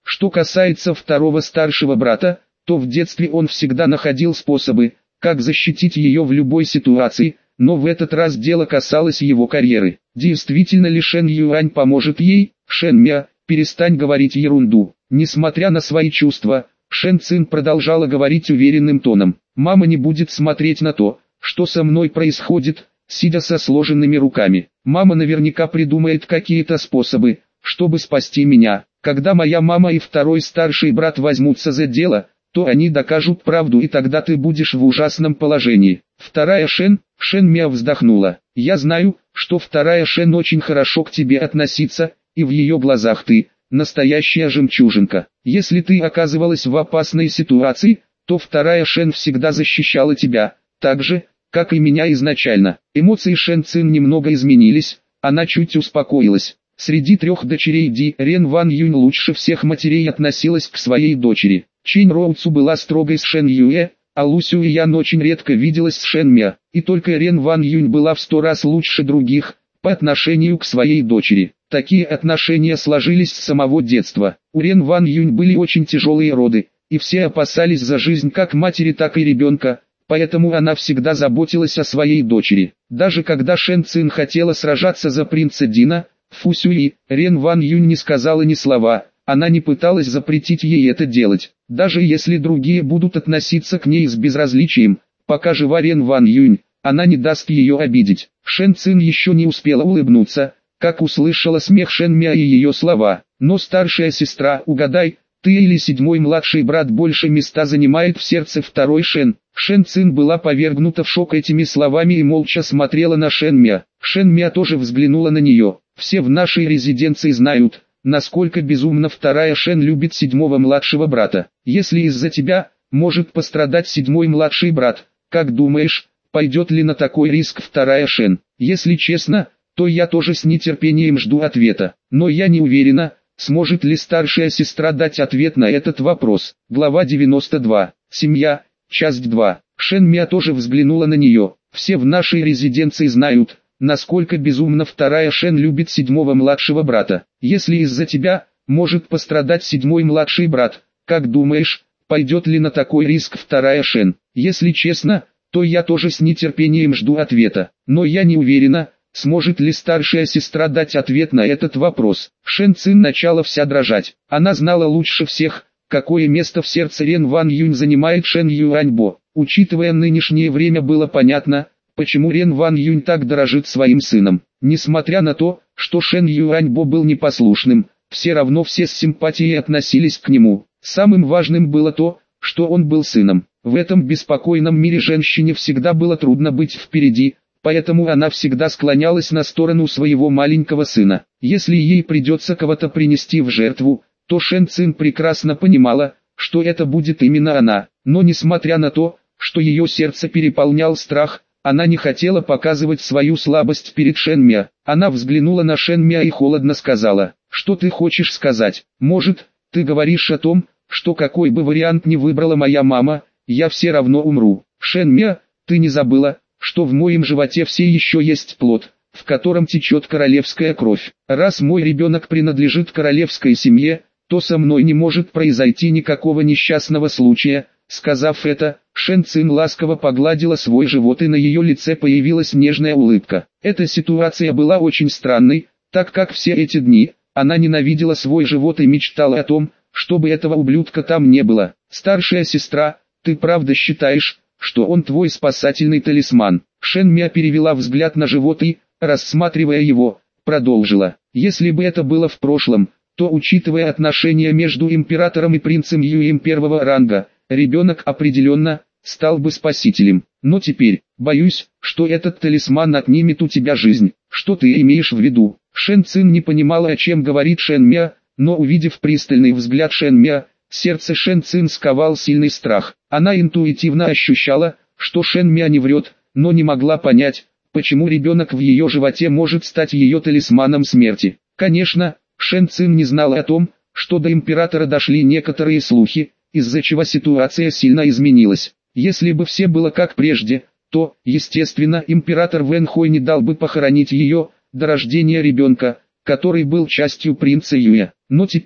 Что касается второго старшего брата, то в детстве он всегда находил способы, как защитить ее в любой ситуации, но в этот раз дело касалось его карьеры. Действительно ли Шэн Юань поможет ей? Шэн Мя, перестань говорить ерунду. Несмотря на свои чувства, Шэн Цин продолжала говорить уверенным тоном. Мама не будет смотреть на то, что со мной происходит, сидя со сложенными руками. Мама наверняка придумает какие-то способы, чтобы спасти меня. Когда моя мама и второй старший брат возьмутся за дело, то они докажут правду, и тогда ты будешь в ужасном положении. Вторая Шэн, Шэн Мя вздохнула. Я знаю, что вторая Шэн очень хорошо к тебе относится, и в ее глазах ты настоящая жемчужинка. Если ты оказывалась в опасной ситуации, то вторая Шэн всегда защищала тебя, так же, как и меня изначально. Эмоции Шэн Цин немного изменились, она чуть успокоилась. Среди трех дочерей Ди, Рен Ван Юнь лучше всех матерей относилась к своей дочери. Чинь Роуцу была строгой с Шэн Юэ, а Лу Сюэ Ян очень редко виделась с Шэн Мя, и только Рен Ван Юнь была в сто раз лучше других, по отношению к своей дочери. Такие отношения сложились с самого детства. У Рен Ван Юнь были очень тяжелые роды, и все опасались за жизнь как матери, так и ребенка, поэтому она всегда заботилась о своей дочери. Даже когда Шэн Цин хотела сражаться за принца Дина, Фу Сюи, Рен Ван Юнь не сказала ни слова, она не пыталась запретить ей это делать. Даже если другие будут относиться к ней с безразличием, пока жива Рен Ван Юнь, она не даст ее обидеть. Шэн Цин еще не успела улыбнуться, как услышала смех Шэн Мя и ее слова. Но старшая сестра, угадай, ты или седьмой младший брат больше места занимает в сердце второй Шэн. Шэн Цин была повергнута в шок этими словами и молча смотрела на Шэн Мя. Шэн Мя тоже взглянула на нее. Все в нашей резиденции знают, насколько безумно вторая Шэн любит седьмого младшего брата. Если из-за тебя может пострадать седьмой младший брат, как думаешь, пойдет ли на такой риск вторая Шэн? Если честно, то я тоже с нетерпением жду ответа. Но я не уверена, сможет ли старшая сестра дать ответ на этот вопрос. Глава девяносто два. Семья. Часть два. Шэн Мя тоже взглянула на нее. Все в нашей резиденции знают, насколько безумно вторая Шэн любит седьмого младшего брата. Если из-за тебя может пострадать седьмой младший брат, как думаешь, пойдет ли на такой риск вторая Шэн? Если честно, то я тоже с нетерпением жду ответа. Но я не уверена, сможет ли старшая сестра дать ответ на этот вопрос. Шэн Цин начала вся дрожать. Она знала лучше всех, какое место в сердце Рен Ван Юнь занимает Шэн Юаньбо. Учитывая нынешнее время, было понятно, почему Рен Ван Юнь так дорожит своим сыном. Несмотря на то, что Шэн Юаньбо был непослушным, все равно все с симпатией относились к нему. Самым важным было то, что он был сыном. В этом беспокойном мире женщине всегда было трудно быть впереди, поэтому она всегда склонялась на сторону своего маленького сына. Если ей придется кого-то принести в жертву, то Шэн Цин прекрасно понимала, что это будет именно она. Но несмотря на то, что ее сердце переполнял страх, она не хотела показывать свою слабость перед Шэн Мя. Она взглянула на Шэн Мя и холодно сказала: «Что ты хочешь сказать? Может, ты говоришь о том, что какой бы вариант ни выбрала моя мама, я все равно умру? Шэн Мя, ты не забыла, что в моем животе все еще есть плод, в котором течет королевская кровь? Раз мой ребенок принадлежит королевской семье, то со мной не может произойти никакого несчастного случая». Сказав это, Шэн Цин ласково погладила свой живот, и на ее лице появилась нежная улыбка. Эта ситуация была очень странной, так как все эти дни она ненавидела свой живот и мечтала о том, чтобы этого ублюдка там не было. «Старшая сестра, ты правда считаешь, что он твой спасательный талисман?» Шэн Мя перевела взгляд на живот и, рассматривая его, продолжила: «Если бы это было в прошлом, то, учитывая отношения между императором и принцем Юем первого ранга, ребенок определенно стал бы спасителем. Но теперь, боюсь, что этот талисман отнимет у тебя жизнь. Что ты имеешь в виду?» Шэн Цин не понимала, о чем говорит Шэн Мя, но увидев пристальный взгляд Шэн Мя, сердце Шэн Цин сковал сильный страх. Она интуитивно ощущала, что Шэн Мя не врет, но не могла понять, почему ребенок в ее животе может стать ее талисманом смерти. Конечно, Шэн Цин не знала о том, что до императора дошли некоторые слухи, из-за чего ситуация сильно изменилась. Если бы все было как прежде, то, естественно, император Вэн Хой не дал бы похоронить ее до рождения ребенка, который был частью принца Юя. Но теперь,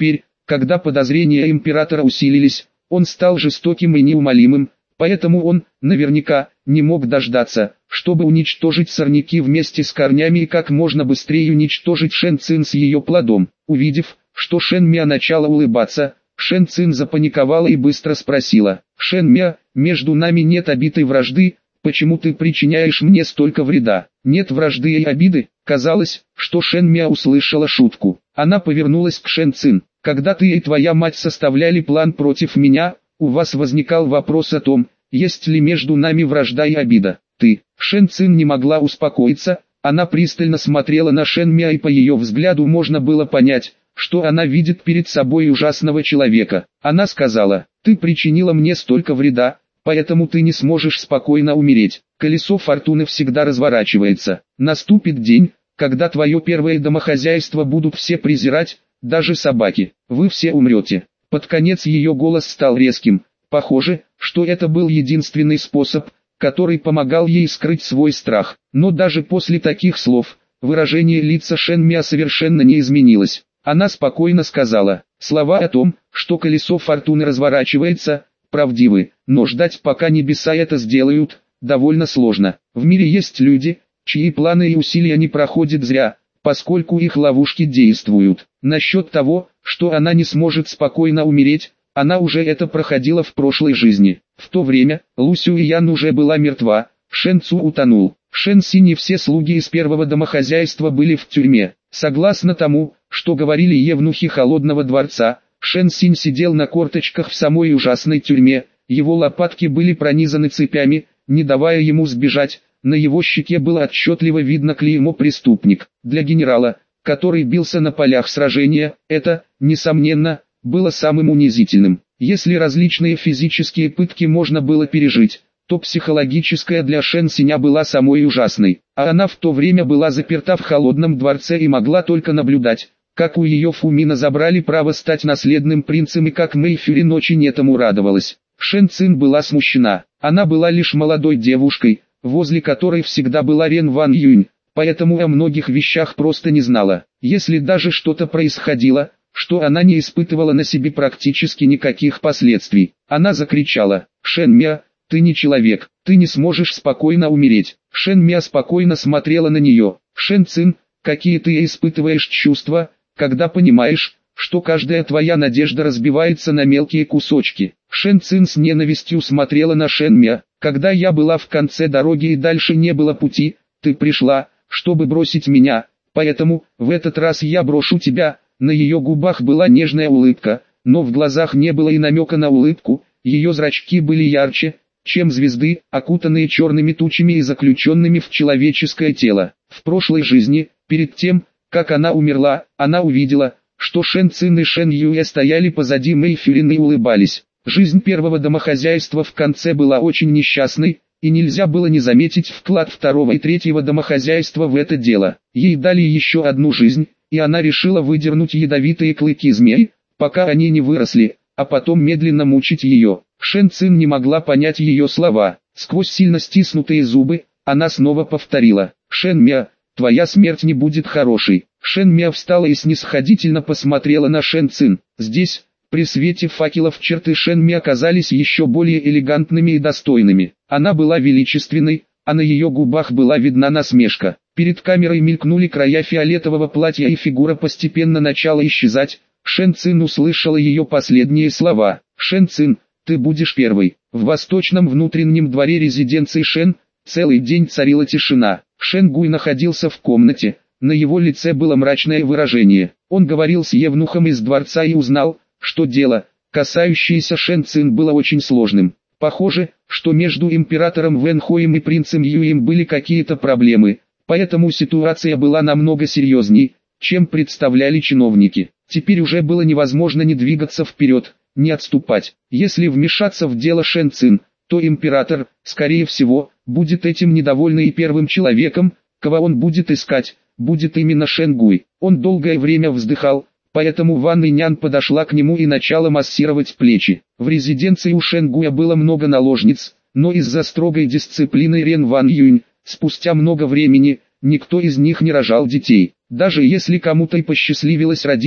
Когда подозрения императора усилились, он стал жестоким и неумолимым, поэтому он, наверняка, не мог дождаться, чтобы уничтожить сорняки вместе с корнями и как можно быстрее уничтожить Шэн Цин с ее плодом. Увидев, что Шэн Мя начала улыбаться, Шэн Цин запаниковала и быстро спросила: «Шэн Мя, между нами нет обитой вражды, почему ты причиняешь мне столько вреда?» «Нет вражды и обиды». Казалось, что Шэн Мя услышала шутку. Она повернулась к Шэн Цин. «Когда ты и твоя мать составляли план против меня, у вас возникал вопрос о том, есть ли между нами вражда и обида. Ты». Шэн Цин не могла успокоиться, она пристально смотрела на Шэн Мя, и по ее взгляду можно было понять, что она видит перед собой ужасного человека. Она сказала: «Ты причинила мне столько вреда, поэтому ты не сможешь спокойно умереть. Колесо фортуны всегда разворачивается. Наступит день, когда твое первое домохозяйство будут все презирать, даже собаки. Вы все умрете». Под конец ее голос стал резким. Похоже, что это был единственный способ, который помогал ей скрыть свой страх. Но даже после таких слов, выражение лица Шэн Мя совершенно не изменилось. Она спокойно сказала: «Слова о том, что колесо фортуны разворачивается, правдивы, но ждать, пока небеса это сделают, довольно сложно. В мире есть люди, чьи планы и усилия не проходят зря, поскольку их ловушки действуют. Насчет того, что она не сможет спокойно умереть, она уже это проходила в прошлой жизни. В то время, Лу Сюэян уже была мертва, Шэн Цу утонул. Шэн Синь и все слуги из первого домохозяйства были в тюрьме. Согласно тому, что говорили евнухи Холодного дворца, Шэн Синь сидел на корточках в самой ужасной тюрьме, его лопатки были пронизаны цепями, не давая ему сбежать, на его щеке было отчетливо видно клеймо «преступник». Для генерала, который бился на полях сражения, это, несомненно, было самым унизительным. Если различные физические пытки можно было пережить, то психологическая для Шэн Синя была самой ужасной, а она в то время была заперта в Холодном дворце и могла только наблюдать, как у ее Фумина забрали право стать наследным принцем и как Мэй Фюрин очень этому радовалась. Шэн Цин была смущена, она была лишь молодой девушкой, возле которой всегда была Рен Ван Юнь, поэтому о многих вещах просто не знала. Если даже что-то происходило, что она не испытывала на себе практически никаких последствий. Она закричала: «Шэн Мя, ты не человек, ты не сможешь спокойно умереть». Шэн Мя спокойно смотрела на нее. «Шэн Цин, какие ты испытываешь чувства, когда понимаешь, что каждая твоя надежда разбивается на мелкие кусочки?» Шэн Цин с ненавистью смотрела на Шэн Мя. «Когда я была в конце дороги и дальше не было пути, ты пришла, чтобы бросить меня, поэтому, в этот раз я брошу тебя». На ее губах была нежная улыбка, но в глазах не было и намека на улыбку, ее зрачки были ярче, чем звезды, окутанные черными тучами и заключенными в человеческое тело. В прошлой жизни, перед тем, как она умерла, она увидела, что Шэн Цин и Шэн Юэ стояли позади Мэй Фюрин и улыбались. Жизнь первого домохозяйства в конце была очень несчастной, и нельзя было не заметить вклад второго и третьего домохозяйства в это дело. Ей дали еще одну жизнь, и она решила выдернуть ядовитые клыки змей, пока они не выросли, а потом медленно мучить ее. Шэн Цин не могла понять ее слова. Сквозь сильно стиснутые зубы, она снова повторила: «Шэн Мя, твоя смерть не будет хорошей». Шэн Мя встала и снисходительно посмотрела на Шэн Цин. Здесь, при свете факелов, черты Шэн Мя оказались еще более элегантными и достойными. Она была величественной, а на ее губах была видна насмешка. Перед камерой мелькнули края фиолетового платья, и фигура постепенно начала исчезать. Шэн Цин услышала ее последние слова: «Шэн Цин, ты будешь первой». В восточном внутреннем дворе резиденции Шэн целый день царила тишина. Шэн Гуй находился в комнате, на его лице было мрачное выражение. Он говорил с евнухом из дворца и узнал, что дело, касающееся Шэн Цин, было очень сложным. Похоже, что между императором Вэн Хоем и принцем Юем были какие-то проблемы. Поэтому ситуация была намного серьезней, чем представляли чиновники. Теперь уже было невозможно ни двигаться вперед, ни отступать. Если вмешаться в дело Шэн Цин, то император, скорее всего, будет этим недовольный, и первым человеком, кого он будет искать, будет именно Шэн Гуй. Он долгое время вздыхал, поэтому Ван Инян подошла к нему и начала массировать плечи. В резиденции у Шэн Гуя было много наложниц, но из-за строгой дисциплины Рен Ван Юнь, спустя много времени, никто из них не рожал детей. Даже если кому-то и посчастливилось родить, то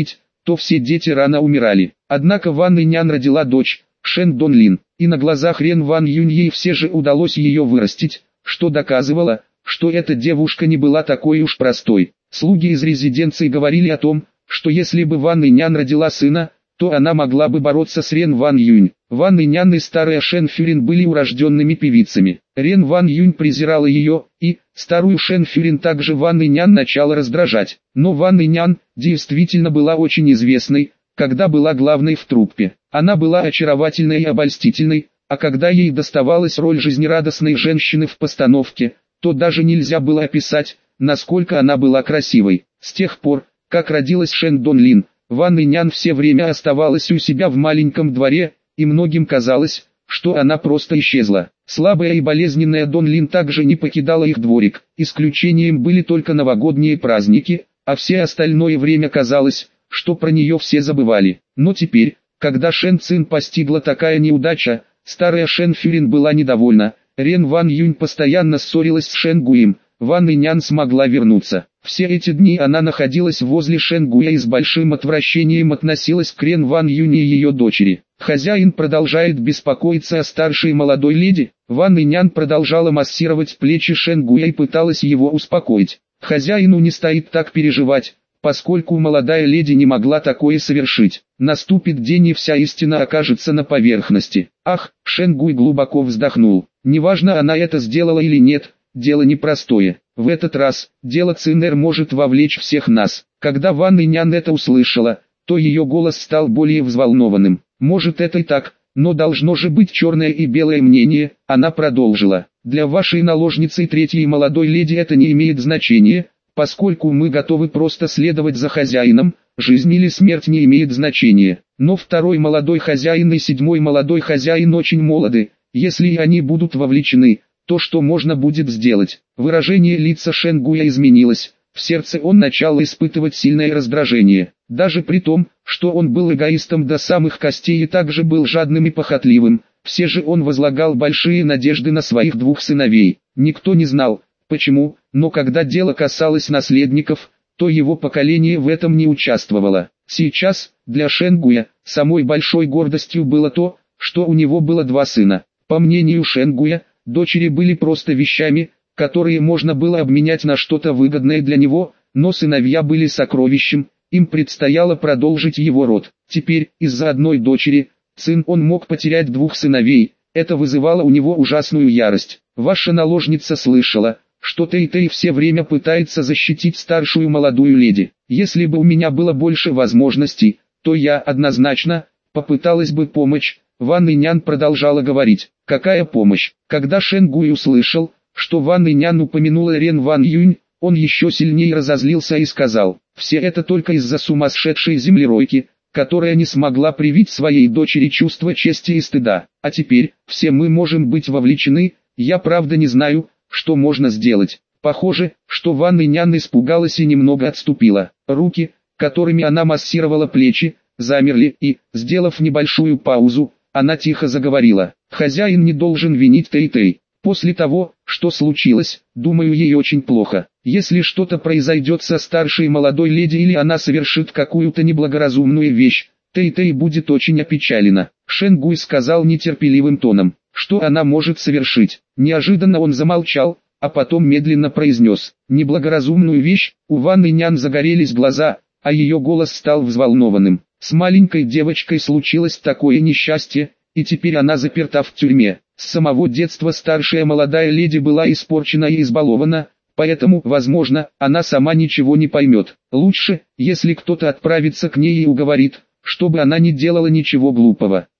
то все дети рано умирали. Однако Ван Инян родила дочь, Шэн Донлин, и на глазах Рен Ван Юнь ей все же удалось ее вырастить, что доказывало, что эта девушка не была такой уж простой. Слуги из резиденции говорили о том, что если бы Ван Инян родила сына, то она могла бы бороться с Рен Ван Юнь. Ван Инян и старая Шэн Фюрин были урожденными певицами. Рен Ван Юнь презирала ее, и старую Шэн Фюрин также Ван Инян начала раздражать. Но Ван Инян действительно была очень известной, когда была главной в труппе. Она была очаровательной и обольстительной, а когда ей доставалась роль жизнерадостной женщины в постановке, то даже нельзя было описать, насколько она была красивой. С тех пор, как родилась Шэн Донлин, Ван Инян все время оставалась у себя в маленьком дворе, и многим казалось, что она просто исчезла. Слабая и болезненная Донлин также не покидала их дворик, исключением были только новогодние праздники, а все остальное время казалось, что про нее все забывали. Но теперь, когда Шэн Цин постигла такая неудача, старая Шэн Фюрин была недовольна. Рен Ван Юнь постоянно ссорилась с Шэн Гуем. Ван Инян смогла вернуться. Все эти дни она находилась возле Шэн Гуя и с большим отвращением относилась к Рен Ван Юнь и ее дочери. Хозяин продолжает беспокоиться о старшей молодой леди. Ван Инян продолжала массировать плечи Шэн Гуя и пыталась его успокоить. Хозяину не стоит так переживать, поскольку молодая леди не могла такое совершить. Наступит день и вся истина окажется на поверхности. Ах, Шэн Гуй глубоко вздохнул. Неважно, она это сделала или нет, дело непростое. В этот раз, дело Цинэр может вовлечь всех нас. Когда Ван Инян это услышала, то ее голос стал более взволнованным. Может это и так, но должно же быть черное и белое мнение, она продолжила. Для вашей наложницы третьей молодой леди это не имеет значения, поскольку мы готовы просто следовать за хозяином, жизнь или смерть не имеет значения. Но второй молодой хозяин и седьмой молодой хозяин очень молоды, если и они будут вовлечены, то что можно будет сделать? Выражение лица Шэн Гуя изменилось, в сердце он начал испытывать сильное раздражение. Даже при том, что он был эгоистом до самых костей и также был жадным и похотливым, все же он возлагал большие надежды на своих двух сыновей. Никто не знал, почему, но когда дело касалось наследников, то его поколение в этом не участвовало. Сейчас, для Шэн Гуя, самой большой гордостью было то, что у него было два сына. По мнению Шэн Гуя, дочери были просто вещами, которые можно было обменять на что-то выгодное для него, но сыновья были сокровищем, им предстояло продолжить его род. Теперь, из-за одной дочери, Цин он мог потерять двух сыновей, это вызывало у него ужасную ярость. Ваша наложница слышала, что Тэй-Тэй все время пытается защитить старшую молодую леди. Если бы у меня было больше возможностей, то я однозначно попыталась бы помочь. Ван Инян продолжала говорить. Какая помощь? Когда Шэн Гуй услышал, что Ван Инян упомянула Рен Ван Юнь, он еще сильнее разозлился и сказал, все это только из-за сумасшедшей землеройки, которая не смогла привить своей дочери чувство чести и стыда. А теперь, все мы можем быть вовлечены, я правда не знаю, что можно сделать. Похоже, что Ван Инян испугалась и немного отступила. Руки, которыми она массировала плечи, замерли и, сделав небольшую паузу, она тихо заговорила. Хозяин не должен винить Тэй-Тэй. После того, что случилось, думаю, ей очень плохо. Если что-то произойдет со старшей молодой леди или она совершит какую-то неблагоразумную вещь, Тэй-Тэй будет очень опечалена. Шэн Гуй сказал нетерпеливым тоном, что она может совершить. Неожиданно он замолчал, а потом медленно произнес, неблагоразумную вещь. У Ван Инян загорелись глаза, а ее голос стал взволнованным. С маленькой девочкой случилось такое несчастье, и теперь она заперта в тюрьме. С самого детства старшая молодая леди была испорчена и избалована, поэтому, возможно, она сама ничего не поймет. Лучше, если кто-то отправится к ней и уговорит, чтобы она не делала ничего глупого.